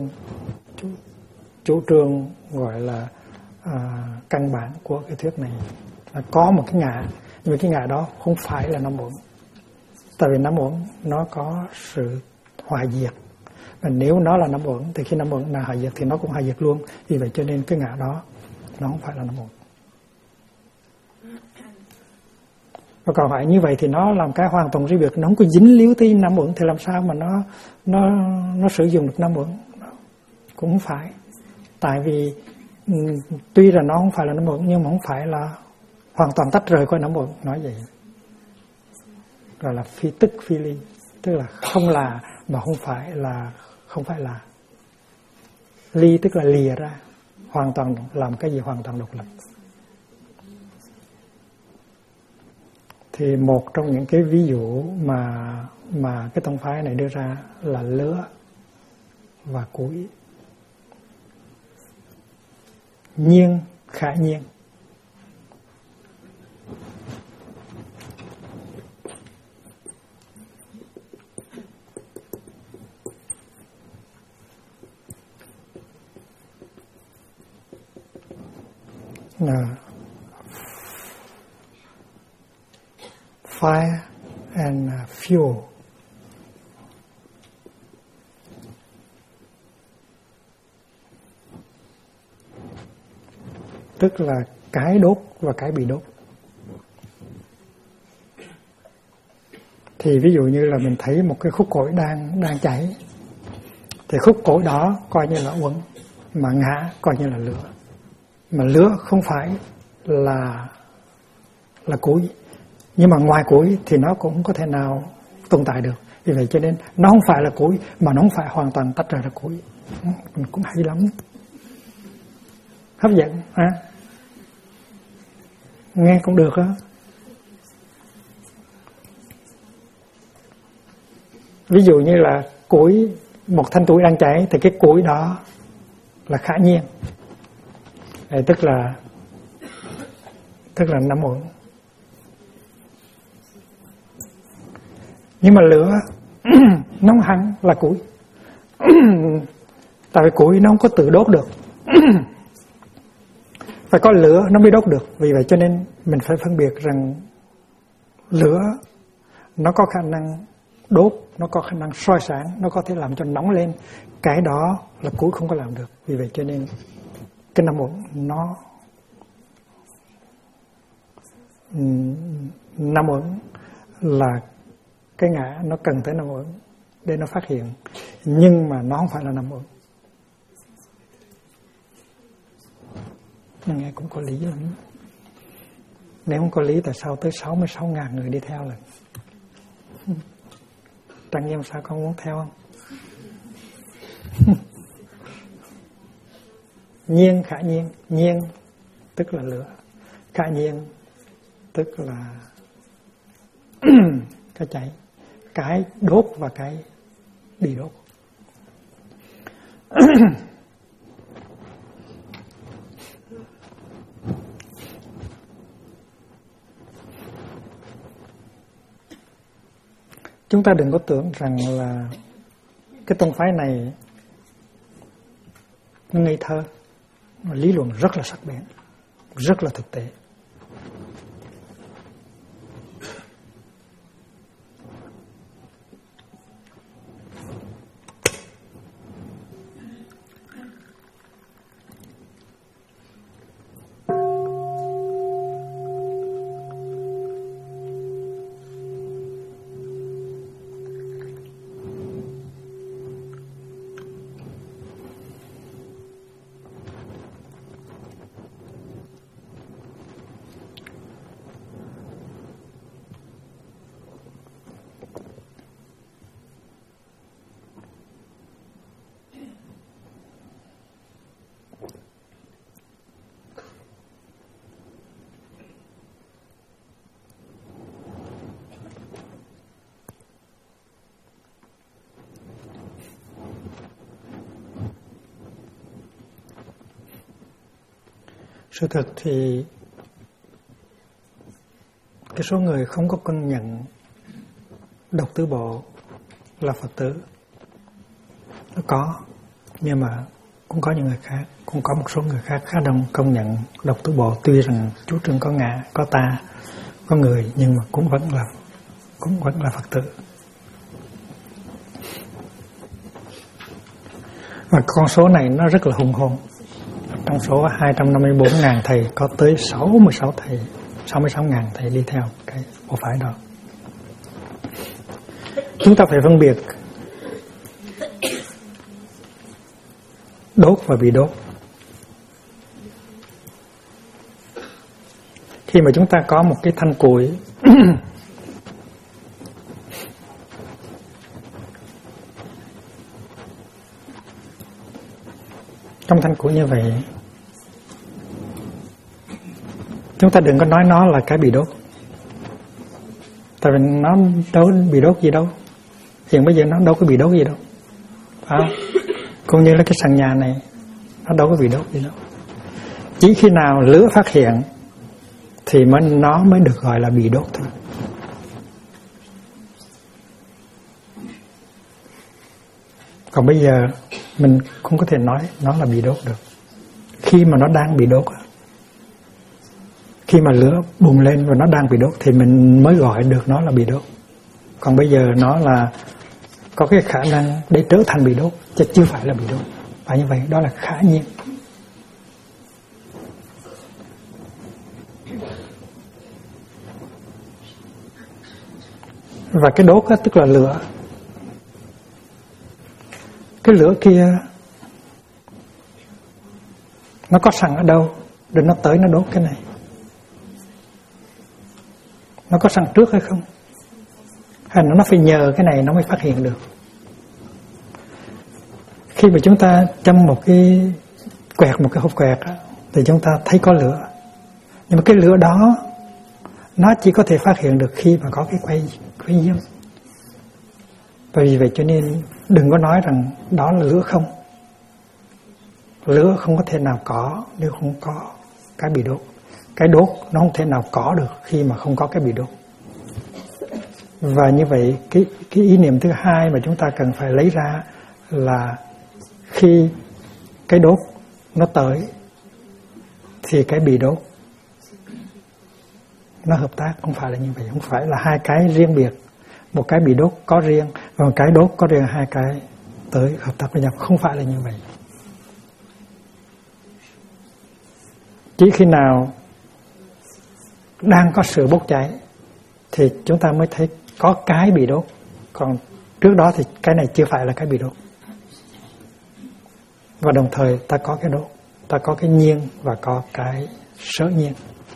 chủ trương gọi là căn bản của cái thuyết này. Là có một cái ngã, nhưng mà cái ngã đó không phải là năm uẩn. Tại vì năm uẩn nó có sự hoại diệt. Và nếu nó là năm uẩn thì khi năm uẩn là hoại diệt thì nó cũng hoại diệt luôn. Vì vậy cho nên cái ngã đó nó không phải là năm uẩn. Và còn phải như vậy thì nó làm cái hoàn toàn riêng biệt, nó không có dính líu tới năm uẩn thì làm sao mà nó sử dụng được năm uẩn? Cũng không phải. Tại vì tuy là nó không phải là năm uẩn nhưng mà không phải là hoàn toàn tách rời khỏi năm uẩn, nói vậy. Gọi là phi tức phi ly, tức là không là mà không phải là. Ly tức là lìa ra, hoàn toàn làm cái gì hoàn toàn độc lập. Thì một trong những cái ví dụ mà cái tông phái này đưa ra là lứa và củi. Nhiên khả nhiên. Fire and fuel. Tức là cái đốt và cái bị đốt. Thì ví dụ như là mình thấy một cái khúc củi đang cháy, thì khúc củi đó coi như là uẩn, mà ngã coi như là lửa. Mà lửa không phải là củi, nhưng mà ngoài củi thì nó cũng không có thể nào tồn tại được. Vì vậy cho nên nó không phải là củi, mà nó không phải hoàn toàn tách rời ra củi. Mình cũng hay lắm, hấp dẫn ha, nghe cũng được á. Ví dụ như là củi, một thanh tuổi đang cháy thì cái củi đó là khả nhiên. Đấy, tức là năm uẩn. Nhưng mà lửa nó hẳn là củi. Tại vì củi nó không có tự đốt được. Phải có lửa nó mới đốt được. Vì vậy cho nên mình phải phân biệt rằng lửa nó có khả năng đốt, nó có khả năng soi sáng, nó có thể làm cho nóng lên. Cái đó là củi không có làm được. Vì vậy cho nên cái năm uẩn nó năm uẩn là cái ngã nó cần tới năm uẩn để nó phát hiện, nhưng mà nó không phải là năm uẩn. Nghe cũng có lý lắm. Nếu không có lý tại sao tới 66.000 người đi theo lần? Trang Nghiêm sao con muốn theo không? Nhiên khả nhiên, nhiên tức là lửa, khả nhiên tức là cái cháy, cái đốt và cái bị đốt. Chúng ta đừng có tưởng rằng là cái tông phái này nó ngây thơ, lý luận rất là sắc bén, rất là thực tế. Sự thật thì cái số người không có công nhận độc tứ bộ là Phật tử nó có, nhưng mà cũng có những người khác, cũng có một số người khác khá đông công nhận độc tứ bộ, tuy rằng chủ trương có ngã, có ta, có người, nhưng mà cũng vẫn là Phật tử. Và con số này nó rất là hùng hồn. Trong số 254.000 thầy có tới 66.000 thầy đi theo cái bộ phái đó. Chúng ta phải phân biệt đốt và bị đốt. Khi mà chúng ta có một cái thanh củi trong thanh củi như vậy, chúng ta đừng có nói nó là cái bị đốt, tại vì nó đâu bị đốt gì đâu. Hiện bây giờ nó đâu có bị đốt gì đâu, phải không? Cũng như là cái sàn nhà này, nó đâu có bị đốt gì đâu. Chỉ khi nào lửa phát hiện thì nó mới được gọi là bị đốt thôi. Còn bây giờ mình không có thể nói nó là bị đốt được. Khi mà nó đang bị đốt, khi mà lửa bùng lên và nó đang bị đốt thì mình mới gọi được nó là bị đốt. Còn bây giờ nó là có cái khả năng để trở thành bị đốt, chứ chưa phải là bị đốt. Và như vậy đó là khả nhiên. Và cái đốt đó, tức là lửa. Cái lửa kia nó có sẵn ở đâu để nó tới nó đốt cái này? Nó có sẵn trước hay không? Hay là nó phải nhờ cái này nó mới phát hiện được? Khi mà chúng ta châm một cái hộp quẹt thì chúng ta thấy có lửa. Nhưng mà cái lửa đó nó chỉ có thể phát hiện được khi mà có cái quay diêm. Vì vậy cho nên đừng có nói rằng đó là lửa không. Lửa không có thể nào có nếu không có cái bị đốt. Cái đốt nó không thể nào có được khi mà không có cái bị đốt. Và như vậy cái ý niệm thứ hai mà chúng ta cần phải lấy ra là khi cái đốt nó tới thì cái bị đốt nó hợp tác. Không phải là như vậy, không phải là hai cái riêng biệt. Một cái bị đốt có riêng và một cái đốt có riêng, hai cái tới hợp tác với nhau. Không phải là như vậy. Chỉ khi nào đang có sự bốc cháy thì chúng ta mới thấy có cái bị đốt. Còn trước đó thì cái này chưa phải là cái bị đốt. Và đồng thời ta có cái đốt, ta có cái nhiên và có cái sở nhiên.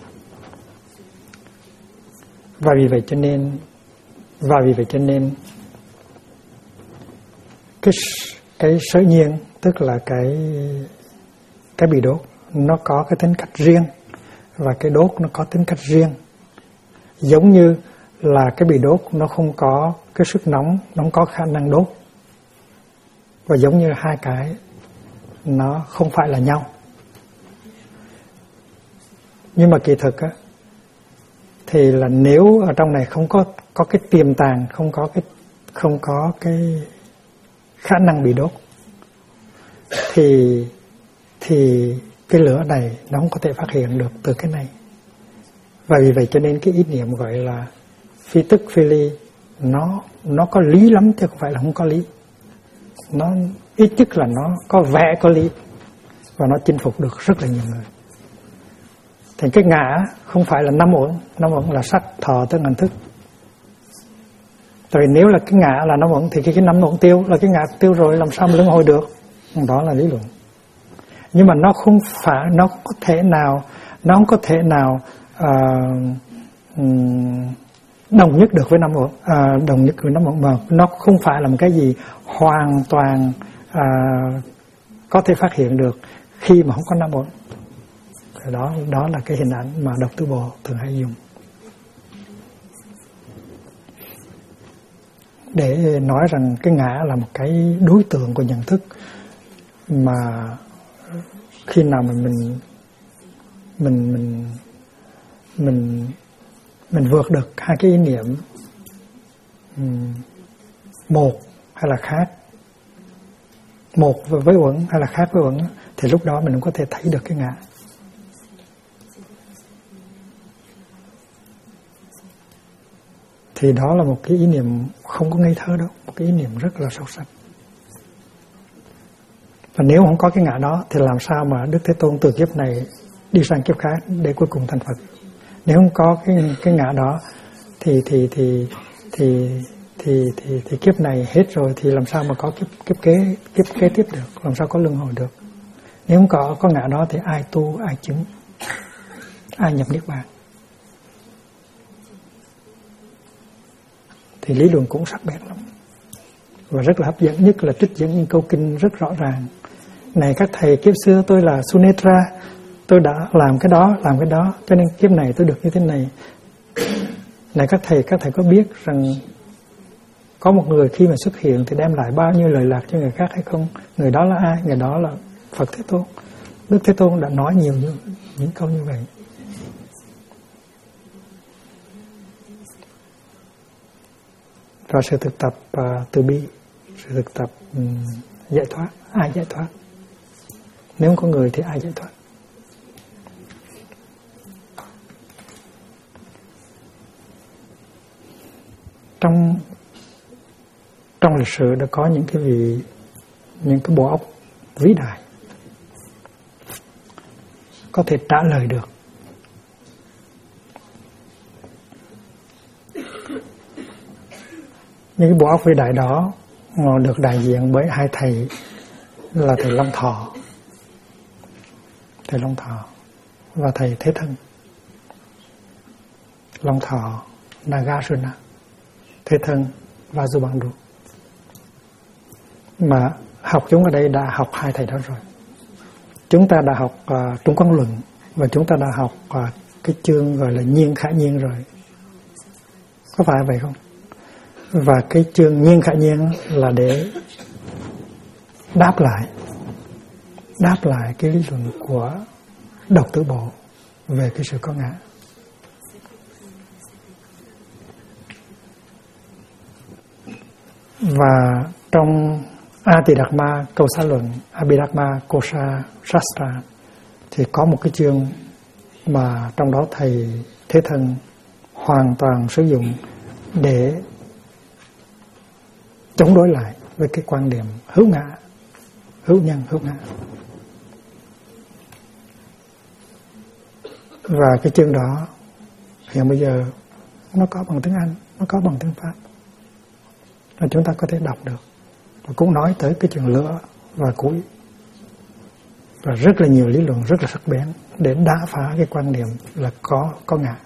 Và vì vậy cho nên cái sở nhiên, tức là cái bị đốt, nó có cái tính cách riêng, và cái đốt nó có tính cách riêng. Giống như là cái bị đốt nó không có cái sức nóng, nó không có khả năng đốt. Và giống như hai cái nó không phải là nhau. Nhưng mà kỳ thực á, thì là nếu ở trong này không có cái tiềm tàng, không có cái khả năng bị đốt, thì cái lửa này nó không có thể phát hiện được từ cái này. Và vì vậy cho nên cái ý niệm gọi là phi tức phi ly nó có lý lắm chứ không phải là không có lý. Nó ít nhất là nó có vẻ có lý, và nó chinh phục được rất là nhiều người. Thành cái ngã không phải là năm uẩn là sắc thọ tới ngàn thức. Tại vì nếu là cái ngã là năm uẩn thì cái năm uẩn tiêu, là cái ngã tiêu rồi làm sao mà luân hồi được. Đó là lý luận. Nhưng mà nó không có thể nào đồng nhất được với năm uẩn, đồng nhất với năm uẩn, mà nó không phải là một cái gì hoàn toàn có thể phát hiện được khi mà không có năm uẩn. Đó là cái hình ảnh mà Độc Tử Bộ thường hay dùng để nói rằng cái ngã là một cái đối tượng của nhận thức, mà khi nào mà mình vượt được hai cái ý niệm một hay là khác, một với uẩn hay là khác với uẩn, thì lúc đó mình cũng có thể thấy được cái ngã. Thì đó là một cái ý niệm không có ngây thơ đâu, một cái ý niệm rất là sâu sắc. Và nếu không có cái ngã đó thì làm sao mà Đức Thế Tôn từ kiếp này đi sang kiếp khác để cuối cùng thành Phật? Nếu không có cái ngã đó thì kiếp này hết rồi thì làm sao mà có kiếp kế tiếp được, làm sao có luân hồi được? Nếu không có ngã đó thì ai tu, ai chứng, ai nhập niết bàn? Thì lý luận cũng sắc bén lắm và rất là hấp dẫn, nhất là trích dẫn những câu kinh rất rõ ràng. Này các thầy, kiếp xưa tôi là Sunetra, tôi đã làm cái đó, cho nên kiếp này tôi được như thế này. Này các thầy có biết rằng có một người khi mà xuất hiện thì đem lại bao nhiêu lời lạc cho người khác hay không? Người đó là ai? Người đó là Phật Thế Tôn. Đức Thế Tôn đã nói nhiều những câu như vậy. Và sự thực tập từ bi, sự thực tập giải thoát, ai giải thoát? Nếu không có người thì ai giải thoát? Trong lịch sử đã có những cái bộ óc vĩ đại có thể trả lời được. Những cái bộ óc vĩ đại đó được đại diện bởi hai thầy là thầy Long Thọ và thầy Thế Thân. Long Thọ Nagarjuna, Thế Thân Vasubandhu. Mà học chúng ở đây đã học hai thầy đó rồi. Chúng ta đã học Trung Quán Luận và chúng ta đã học cái chương gọi là nhiên khả nhiên rồi. Có phải vậy không? Và cái chương nhiên khả nhiên là để đáp lại cái lý luận của Độc Tử Bộ về cái sự có ngã. Và trong Ati-Dharma Câu Xá Luận, Abhidharma Kosha Shastra thì có một cái chương mà trong đó thầy Thế Thân hoàn toàn sử dụng để chống đối lại với cái quan điểm hữu ngã, hữu nhân, hữu ngã. Và cái chương đó hiện bây giờ nó có bằng tiếng Anh, nó có bằng tiếng Pháp, và chúng ta có thể đọc được. Và cũng nói tới cái chuyện lửa và củi, và rất là nhiều lý luận rất là sắc bén để đả phá cái quan niệm là có ngã.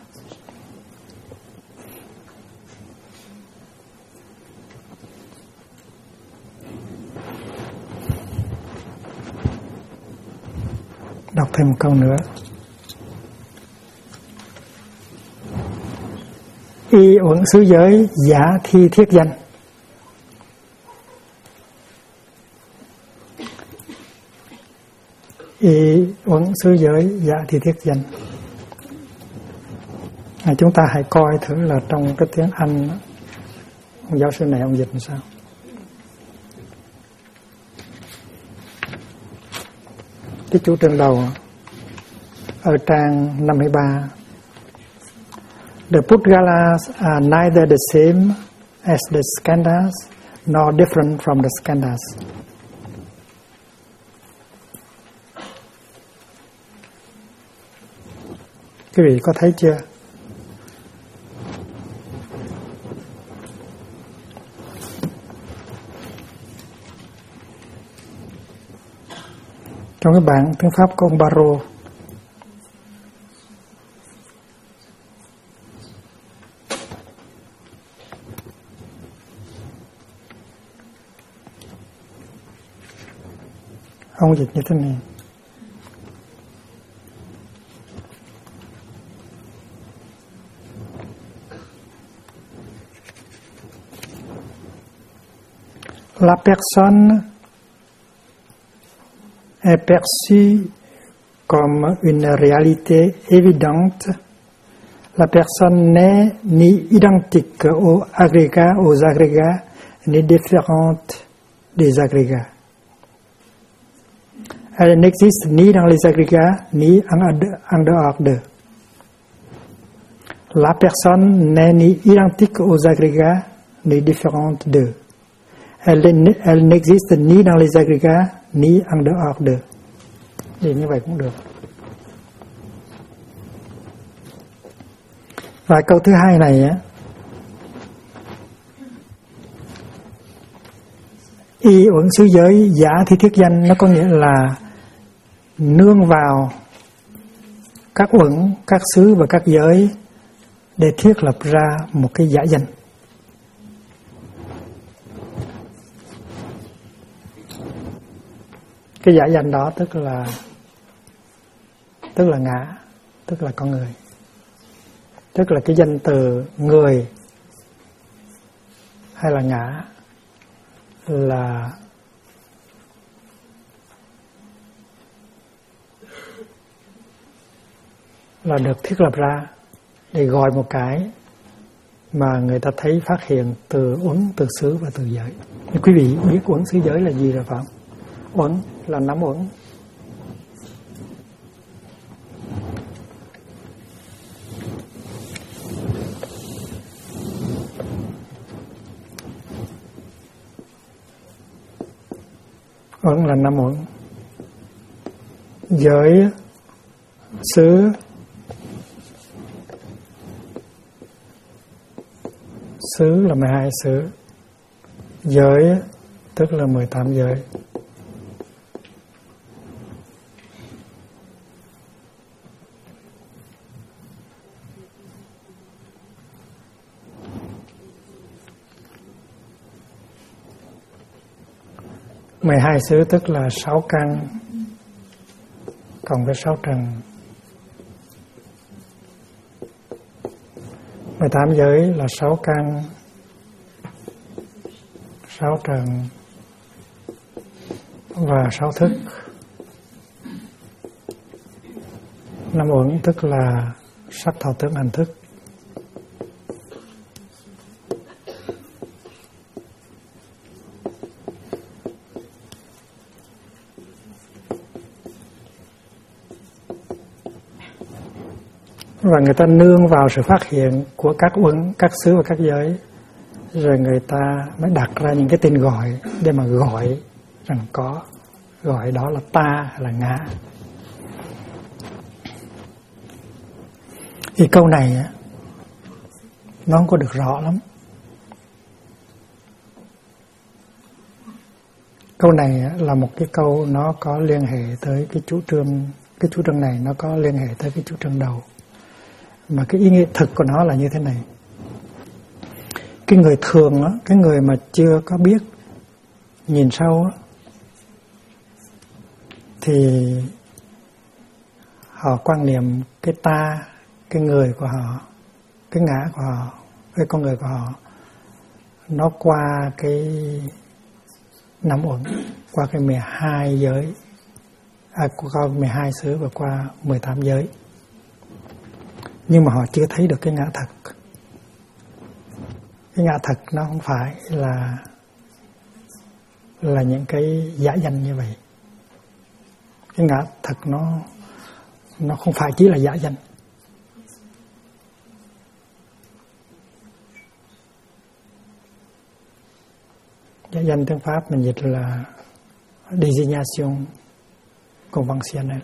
Đọc thêm một câu nữa. Y uẩn xứ giới giả thi thiết danh. Y uẩn xứ giới giả thi thiết danh. Chúng ta hãy coi thử là trong cái tiếng Anh, ông giáo sư này ông dịch làm sao. Cái chủ trương đầu ở trang 53. The Pudgalas are neither the same as the Skandhas nor different from the Skandhas. Quý vị có thấy chưa? Trong cái bản tiếng Pháp của ông Barrault, ông dịch như thế này. La personne est perçue comme une réalité évidente. La personne n'est ni identique aux agrégats, ni différente des agrégats. Elle n'existe ni dans les agrégats, ni en dehors d'eux. La personne n'est ni identique aux agrégats, ni différente d'eux. Elle n'existe ni dans les agrégats, ni en dehors d'eux. Thì như vậy cũng được. Và câu thứ hai này á, y uẩn xứ giới giả thi thiết danh, nó có nghĩa là nương vào các uẩn, các xứ và các giới để thiết lập ra một cái giả danh. Cái giả danh đó tức là ngã, tức là con người. Tức là cái danh từ người hay là ngã là được thiết lập ra để gọi một cái mà người ta thấy phát hiện từ uẩn, từ xứ và từ giới. Quý vị biết uẩn xứ giới là gì rồi phải không? Uẩn là 5 uẩn. Uẩn là 5 uẩn. Giới, xứ, xứ là 12 xứ. Giới tức là 18 giới. Mười 12 xứ tức là 6 căn cộng với 6 trần. 18 giới là 6 căn, 6 trần và 6 thức. 5 uẩn tức là sắc thọ tưởng hành thức. Và người ta nương vào sự phát hiện của các uẩn, các xứ và các giới, rồi người ta mới đặt ra những cái tên gọi để mà gọi rằng có, gọi đó là ta hay là ngã. Thì câu này nó không có được rõ lắm. Câu này là một cái câu nó có liên hệ tới cái chủ trương này nó có liên hệ tới cái chủ trương đầu. Mà cái ý nghĩa thực của nó là như thế này. Cái người thường á, cái người mà chưa có biết nhìn sâu á, thì họ quan niệm cái ta, cái người của họ, cái ngã của họ, cái con người của họ, nó qua cái 5 uẩn, qua cái 12 giới, qua 12 xứ và qua 18 giới. Nhưng mà họ chưa thấy được cái ngã thật. Cái ngã thật nó không phải là những cái giả danh như vậy. Cái ngã thật nó không phải chỉ là giả danh. Giả danh tiếng Pháp mình dịch là désignation conventionnelle.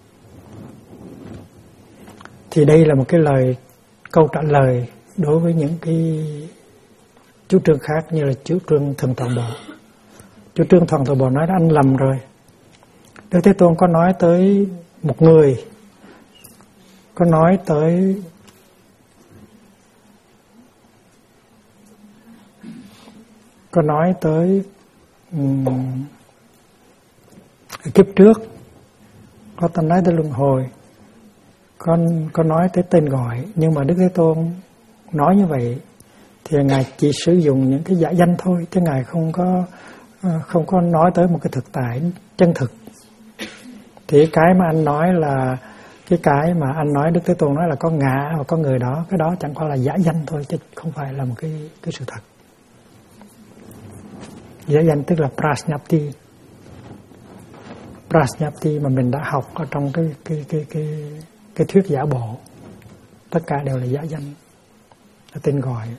Thì đây là một cái câu trả lời đối với những cái chủ trương khác, như là chủ trương thường toàn bộ. Chủ trương toàn toàn bộ nói anh lầm rồi. Đức Thế Tôn có nói tới một người, có nói tới kiếp trước, có nói tới luân hồi, có nói tới tên gọi. Nhưng mà Đức Thế Tôn nói như vậy thì Ngài chỉ sử dụng những cái giả danh thôi, chứ Ngài không có nói tới một cái thực tại chân thực. Thì cái mà anh nói là cái mà anh nói Đức Thế Tôn nói là có ngã và có người đó, cái đó chẳng qua là giả danh thôi, chứ không phải là một cái sự thật. Giả danh tức là prajnapti. Prajnapti mà mình đã học ở trong cái thuyết giả bộ, tất cả đều là giả danh, là tên gọi.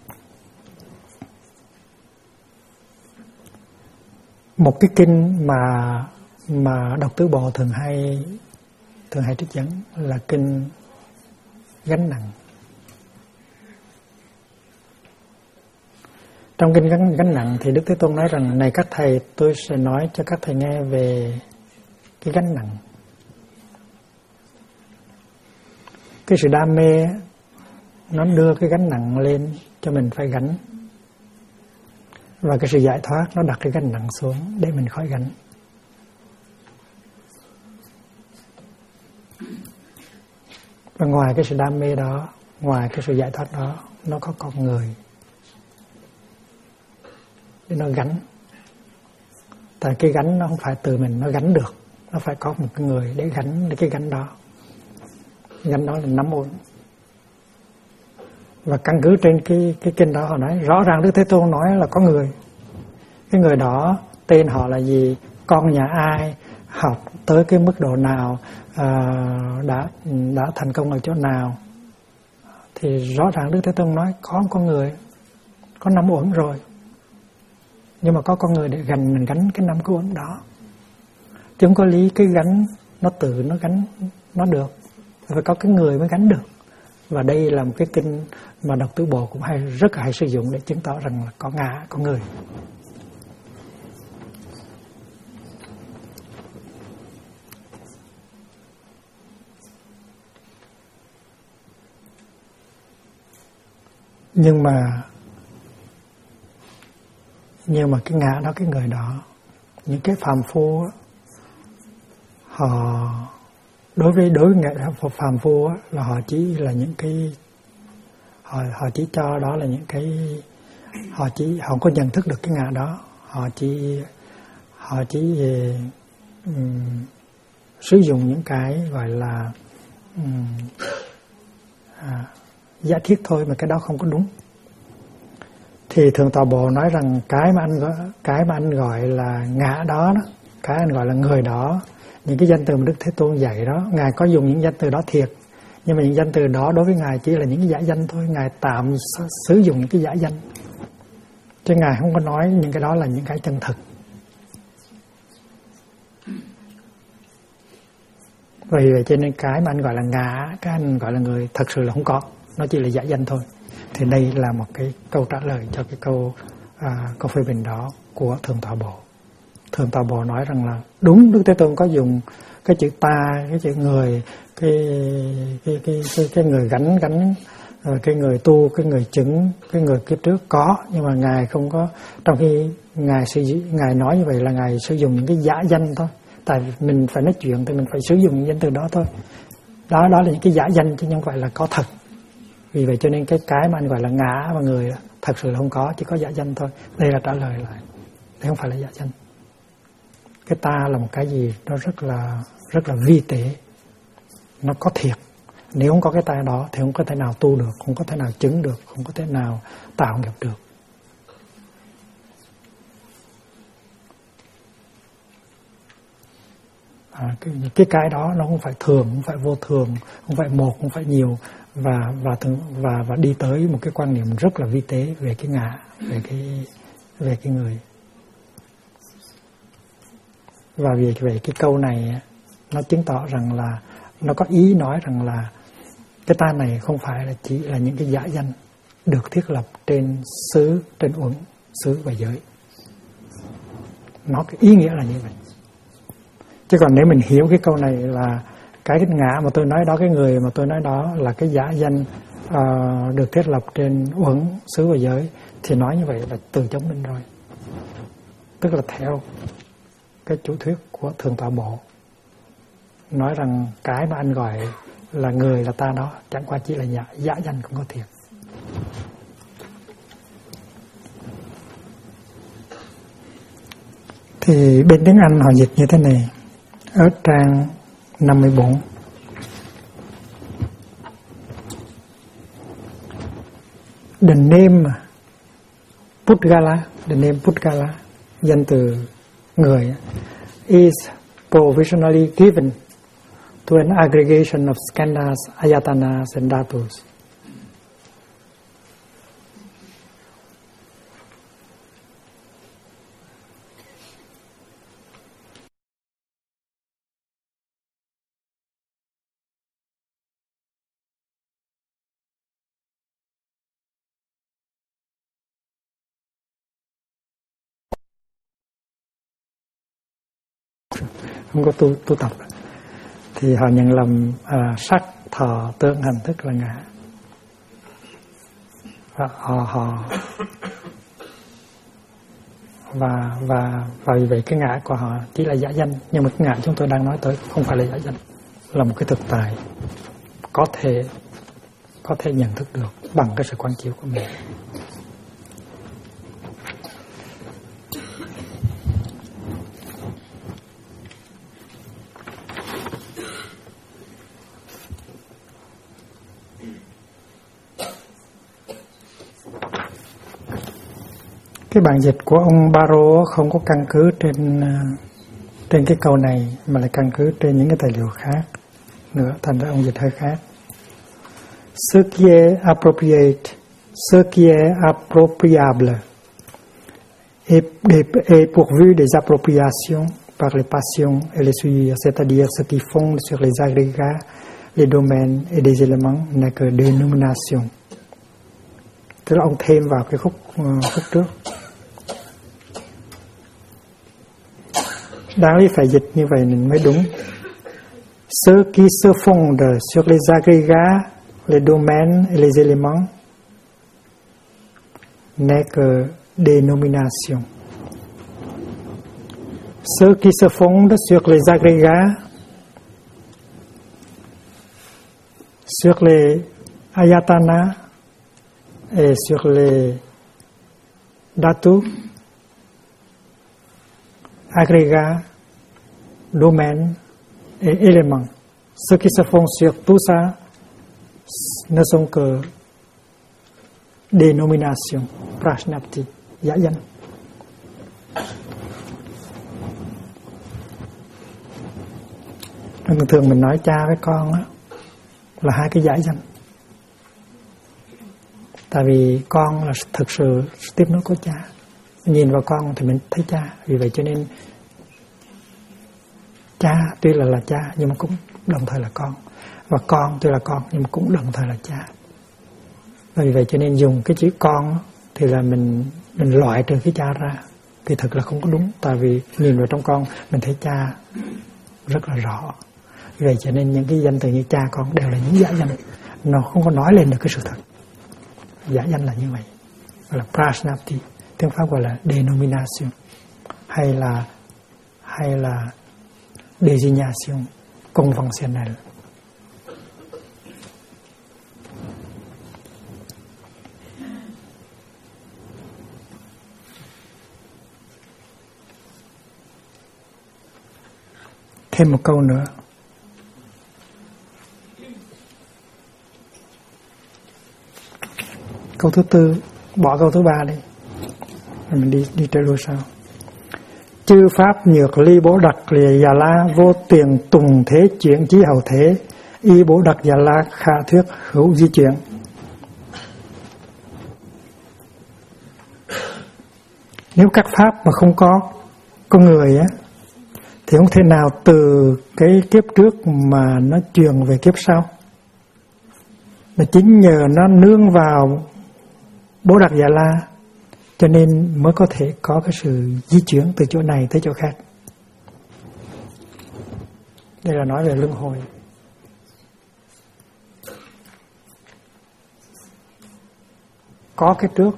Một cái kinh mà Độc Tứ Bộ thường hay trích dẫn là kinh Gánh Nặng. Trong kinh Gánh Nặng thì Đức Thế Tôn nói rằng: này các thầy, tôi sẽ nói cho các thầy nghe về cái gánh nặng. Cái sự đam mê nó đưa cái gánh nặng lên cho mình phải gánh, và cái sự giải thoát nó đặt cái gánh nặng xuống để mình khỏi gánh. Và ngoài cái sự đam mê đó, ngoài cái sự giải thoát đó, nó có con người để nó gánh. Tại cái gánh nó không phải từ mình nó gánh được, nó phải có một cái người để gánh cái gánh đó. Gánh đó là 5 uẩn. Và căn cứ trên cái kinh đó họ nói rõ ràng, Đức Thế Tôn nói là có người. Cái người đó tên họ là gì, con nhà ai, học tới cái mức độ nào, đã thành công ở chỗ nào. Thì rõ ràng Đức Thế Tôn nói có con người, có 5 uẩn rồi. Nhưng mà có con người để mình gánh cái 5 cái uẩn đó. Chứ không có lý cái gánh nó tự nó gánh nó được, phải có cái người mới gánh được. Và đây là một cái kinh mà Độc Tứ Bộ cũng rất hay sử dụng để chứng tỏ rằng là có ngã, có người. Nhưng mà cái ngã đó, cái người đó, những cái phàm phu á, họ đối với nghệ phàm phu á, là họ chỉ là những cái họ chỉ cho đó là những cái họ không có nhận thức được cái ngã đó, họ chỉ sử dụng những cái gọi là giả thiết thôi, mà cái đó không có đúng. Thì Thượng Tọa Bộ nói rằng cái mà anh gọi là ngã đó, cái anh gọi là người đó, những cái danh từ mà Đức Thế Tôn dạy đó, Ngài có dùng những danh từ đó thiệt, nhưng mà những danh từ đó đối với Ngài chỉ là những cái giả danh thôi. Ngài tạm sử dụng những cái giả danh, chứ Ngài không có nói những cái đó là những cái chân thực. Vì vậy cho nên cái mà anh gọi là ngã, cái anh gọi là người, thật sự là không có, nó chỉ là giả danh thôi. Thì đây là một cái câu trả lời cho cái câu phê bình đó của Thượng Tọa Bộ. Thượng Tọa Bộ nói rằng là đúng, Đức Thế Tôn có dùng cái chữ ta, cái chữ người, cái người gánh cái người tu, cái người chứng, cái người kiếp trước có, nhưng mà Ngài không có. Trong khi Ngài nói như vậy là Ngài sử dụng những cái giả danh thôi. Tại vì mình phải nói chuyện thì mình phải sử dụng những danh từ đó thôi. Đó là những cái giả danh chứ không phải là có thật. Vì vậy cho nên cái mà anh gọi là ngã và người thật sự là không có, chỉ có giả danh thôi. Đây là trả lời lại. Đây không phải là giả danh. Cái ta là một cái gì nó rất là vi tế. Nó có thiệt. Nếu không có cái ta đó thì không có thể nào tu được, không có thể nào chứng được, không có thể nào tạo nghiệp được. Cái đó nó không phải thường, không phải vô thường, không phải một, không phải nhiều, và đi tới một cái quan niệm rất là vi tế về cái ngã, về cái người. Và vì vậy cái câu này nó chứng tỏ rằng là nó có ý nói rằng là cái ta này không phải là chỉ là những cái giả danh được thiết lập trên xứ, trên uẩn, xứ và giới. Nó cái ý nghĩa là như vậy. Chứ còn nếu mình hiểu cái câu này là cái ngã mà tôi nói đó, cái người mà tôi nói đó là cái giả danh được thiết lập trên uẩn, xứ và giới, thì nói như vậy là từ chống mình rồi. Tức là theo cái chủ thuyết của Thượng Tọa Bộ, nói rằng cái mà anh gọi là người là ta đó chẳng qua chỉ là giả danh, không có thiệt. Thì bên tiếng Anh họ dịch như thế này ở trang 54. The name Pudgala, danh từ người, is provisionally given to an aggregation of skandhas, ayatanas and dhatus. Không có tu tập thì họ nhận lầm sắc, thọ, tưởng, hành, thức là ngã. Và vì vậy cái ngã của họ chỉ là giả danh, nhưng mà cái ngã chúng tôi đang nói tới không phải là giả danh, là một cái thực tại có thể nhận thức được bằng cái sự quán chiếu của mình. Cái bản dịch của ông Barrow không có căn cứ trên cái câu này, mà lại căn cứ trên những cái tài liệu khác nữa, thành ra ông dịch hơi khác. Ce qui est appropriate, ce qui est appropriable est pourvu des appropriations par les passions et les souillures, c'est-à-dire ce qui fonde sur les agrégats, les domaines et des éléments n'est que dénomination. Tức là ông thêm vào cái khúc trước. Đáng lý phải dịch như vậy nên mới đúng. Ceux qui se fondent sur les agrégats, les domaines et les éléments n'est que dénomination. Ceux qui se fondent sur les agrégats, sur les ayatanas et sur les dhatus, agrégats, domaines et éléments. Ceux qui se font sur tout ça ne sont que dénominations, prashnapti, giả danh. Thường thường mình nói cha với con á, là hai cái giả danh. Tại vì con là thực sự tiếp nối của cha. Nhìn vào con thì mình thấy cha. Vì vậy cho nên cha tuy là cha nhưng mà cũng đồng thời là con. Và con tuy là con nhưng mà cũng đồng thời là cha. Vì vậy cho nên dùng cái chữ con thì là mình loại trừ cái cha ra. Kỳ thực là không có đúng, tại vì nhìn vào trong con mình thấy cha rất là rõ. Vì vậy cho nên những cái danh từ như cha con đều là những giả danh, nó không có nói lên được cái sự thật. Giả danh là như vậy, gọi là prasnapti, tiếng Pháp gọi là denomination, hay là designation conventionnelle. Thêm một câu nữa. Câu thứ tư, bỏ câu thứ ba đi. Mình đi trở lui sau. Chư pháp nhược ly bố đặc lìa già la, vô tiền tùng thế chuyển chí hậu thế, y bố đặc già la khả thuyết hữu di chuyển. Nếu các pháp mà không có con người á, thì không thể nào từ cái kiếp trước mà nó truyền về kiếp sau. Mà chính nhờ nó nương vào bố đặc Già La cho nên mới có thể có cái sự di chuyển từ chỗ này tới chỗ khác. Đây là nói về luân hồi. Có cái trước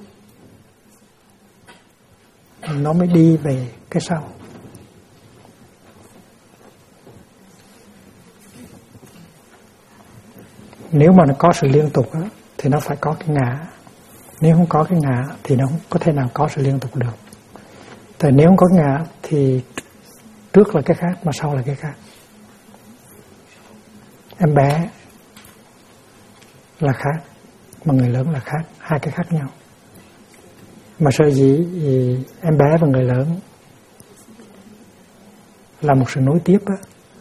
nó mới đi về cái sau. Nếu mà nó có sự liên tục đó, thì nó phải có cái ngã. Nếu không có cái ngã thì nó không có thể nào có sự liên tục được. Tại nếu không có ngã thì trước là cái khác mà sau là cái khác. Em bé là khác mà người lớn là khác, hai cái khác nhau. Mà sở dĩ em bé và người lớn là một sự nối tiếp á,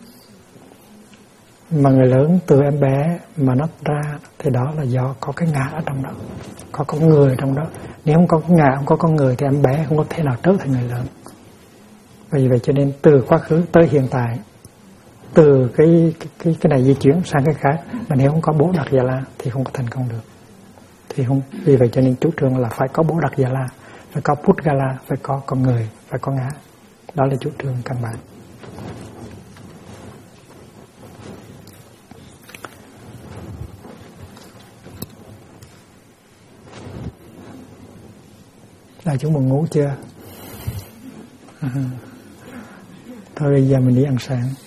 mà người lớn từ em bé mà nó ra thì đó là do có cái ngã ở trong đó, có con người trong đó. Nếu không có cái ngã, không có con người thì em bé không có thể nào trở thành người lớn. Vì vậy cho nên từ quá khứ tới hiện tại, từ cái này di chuyển sang cái khác, mà nếu không có bố đặc Già La thì không có thành công được. Thì không, vì vậy cho nên chủ trương là phải có bố đặc Già La, phải có Pudgala, phải có con người, phải có ngã. Đó là chủ trương căn bản. Là chúng buồn ngủ chưa? Thôi bây giờ mình đi ăn sáng.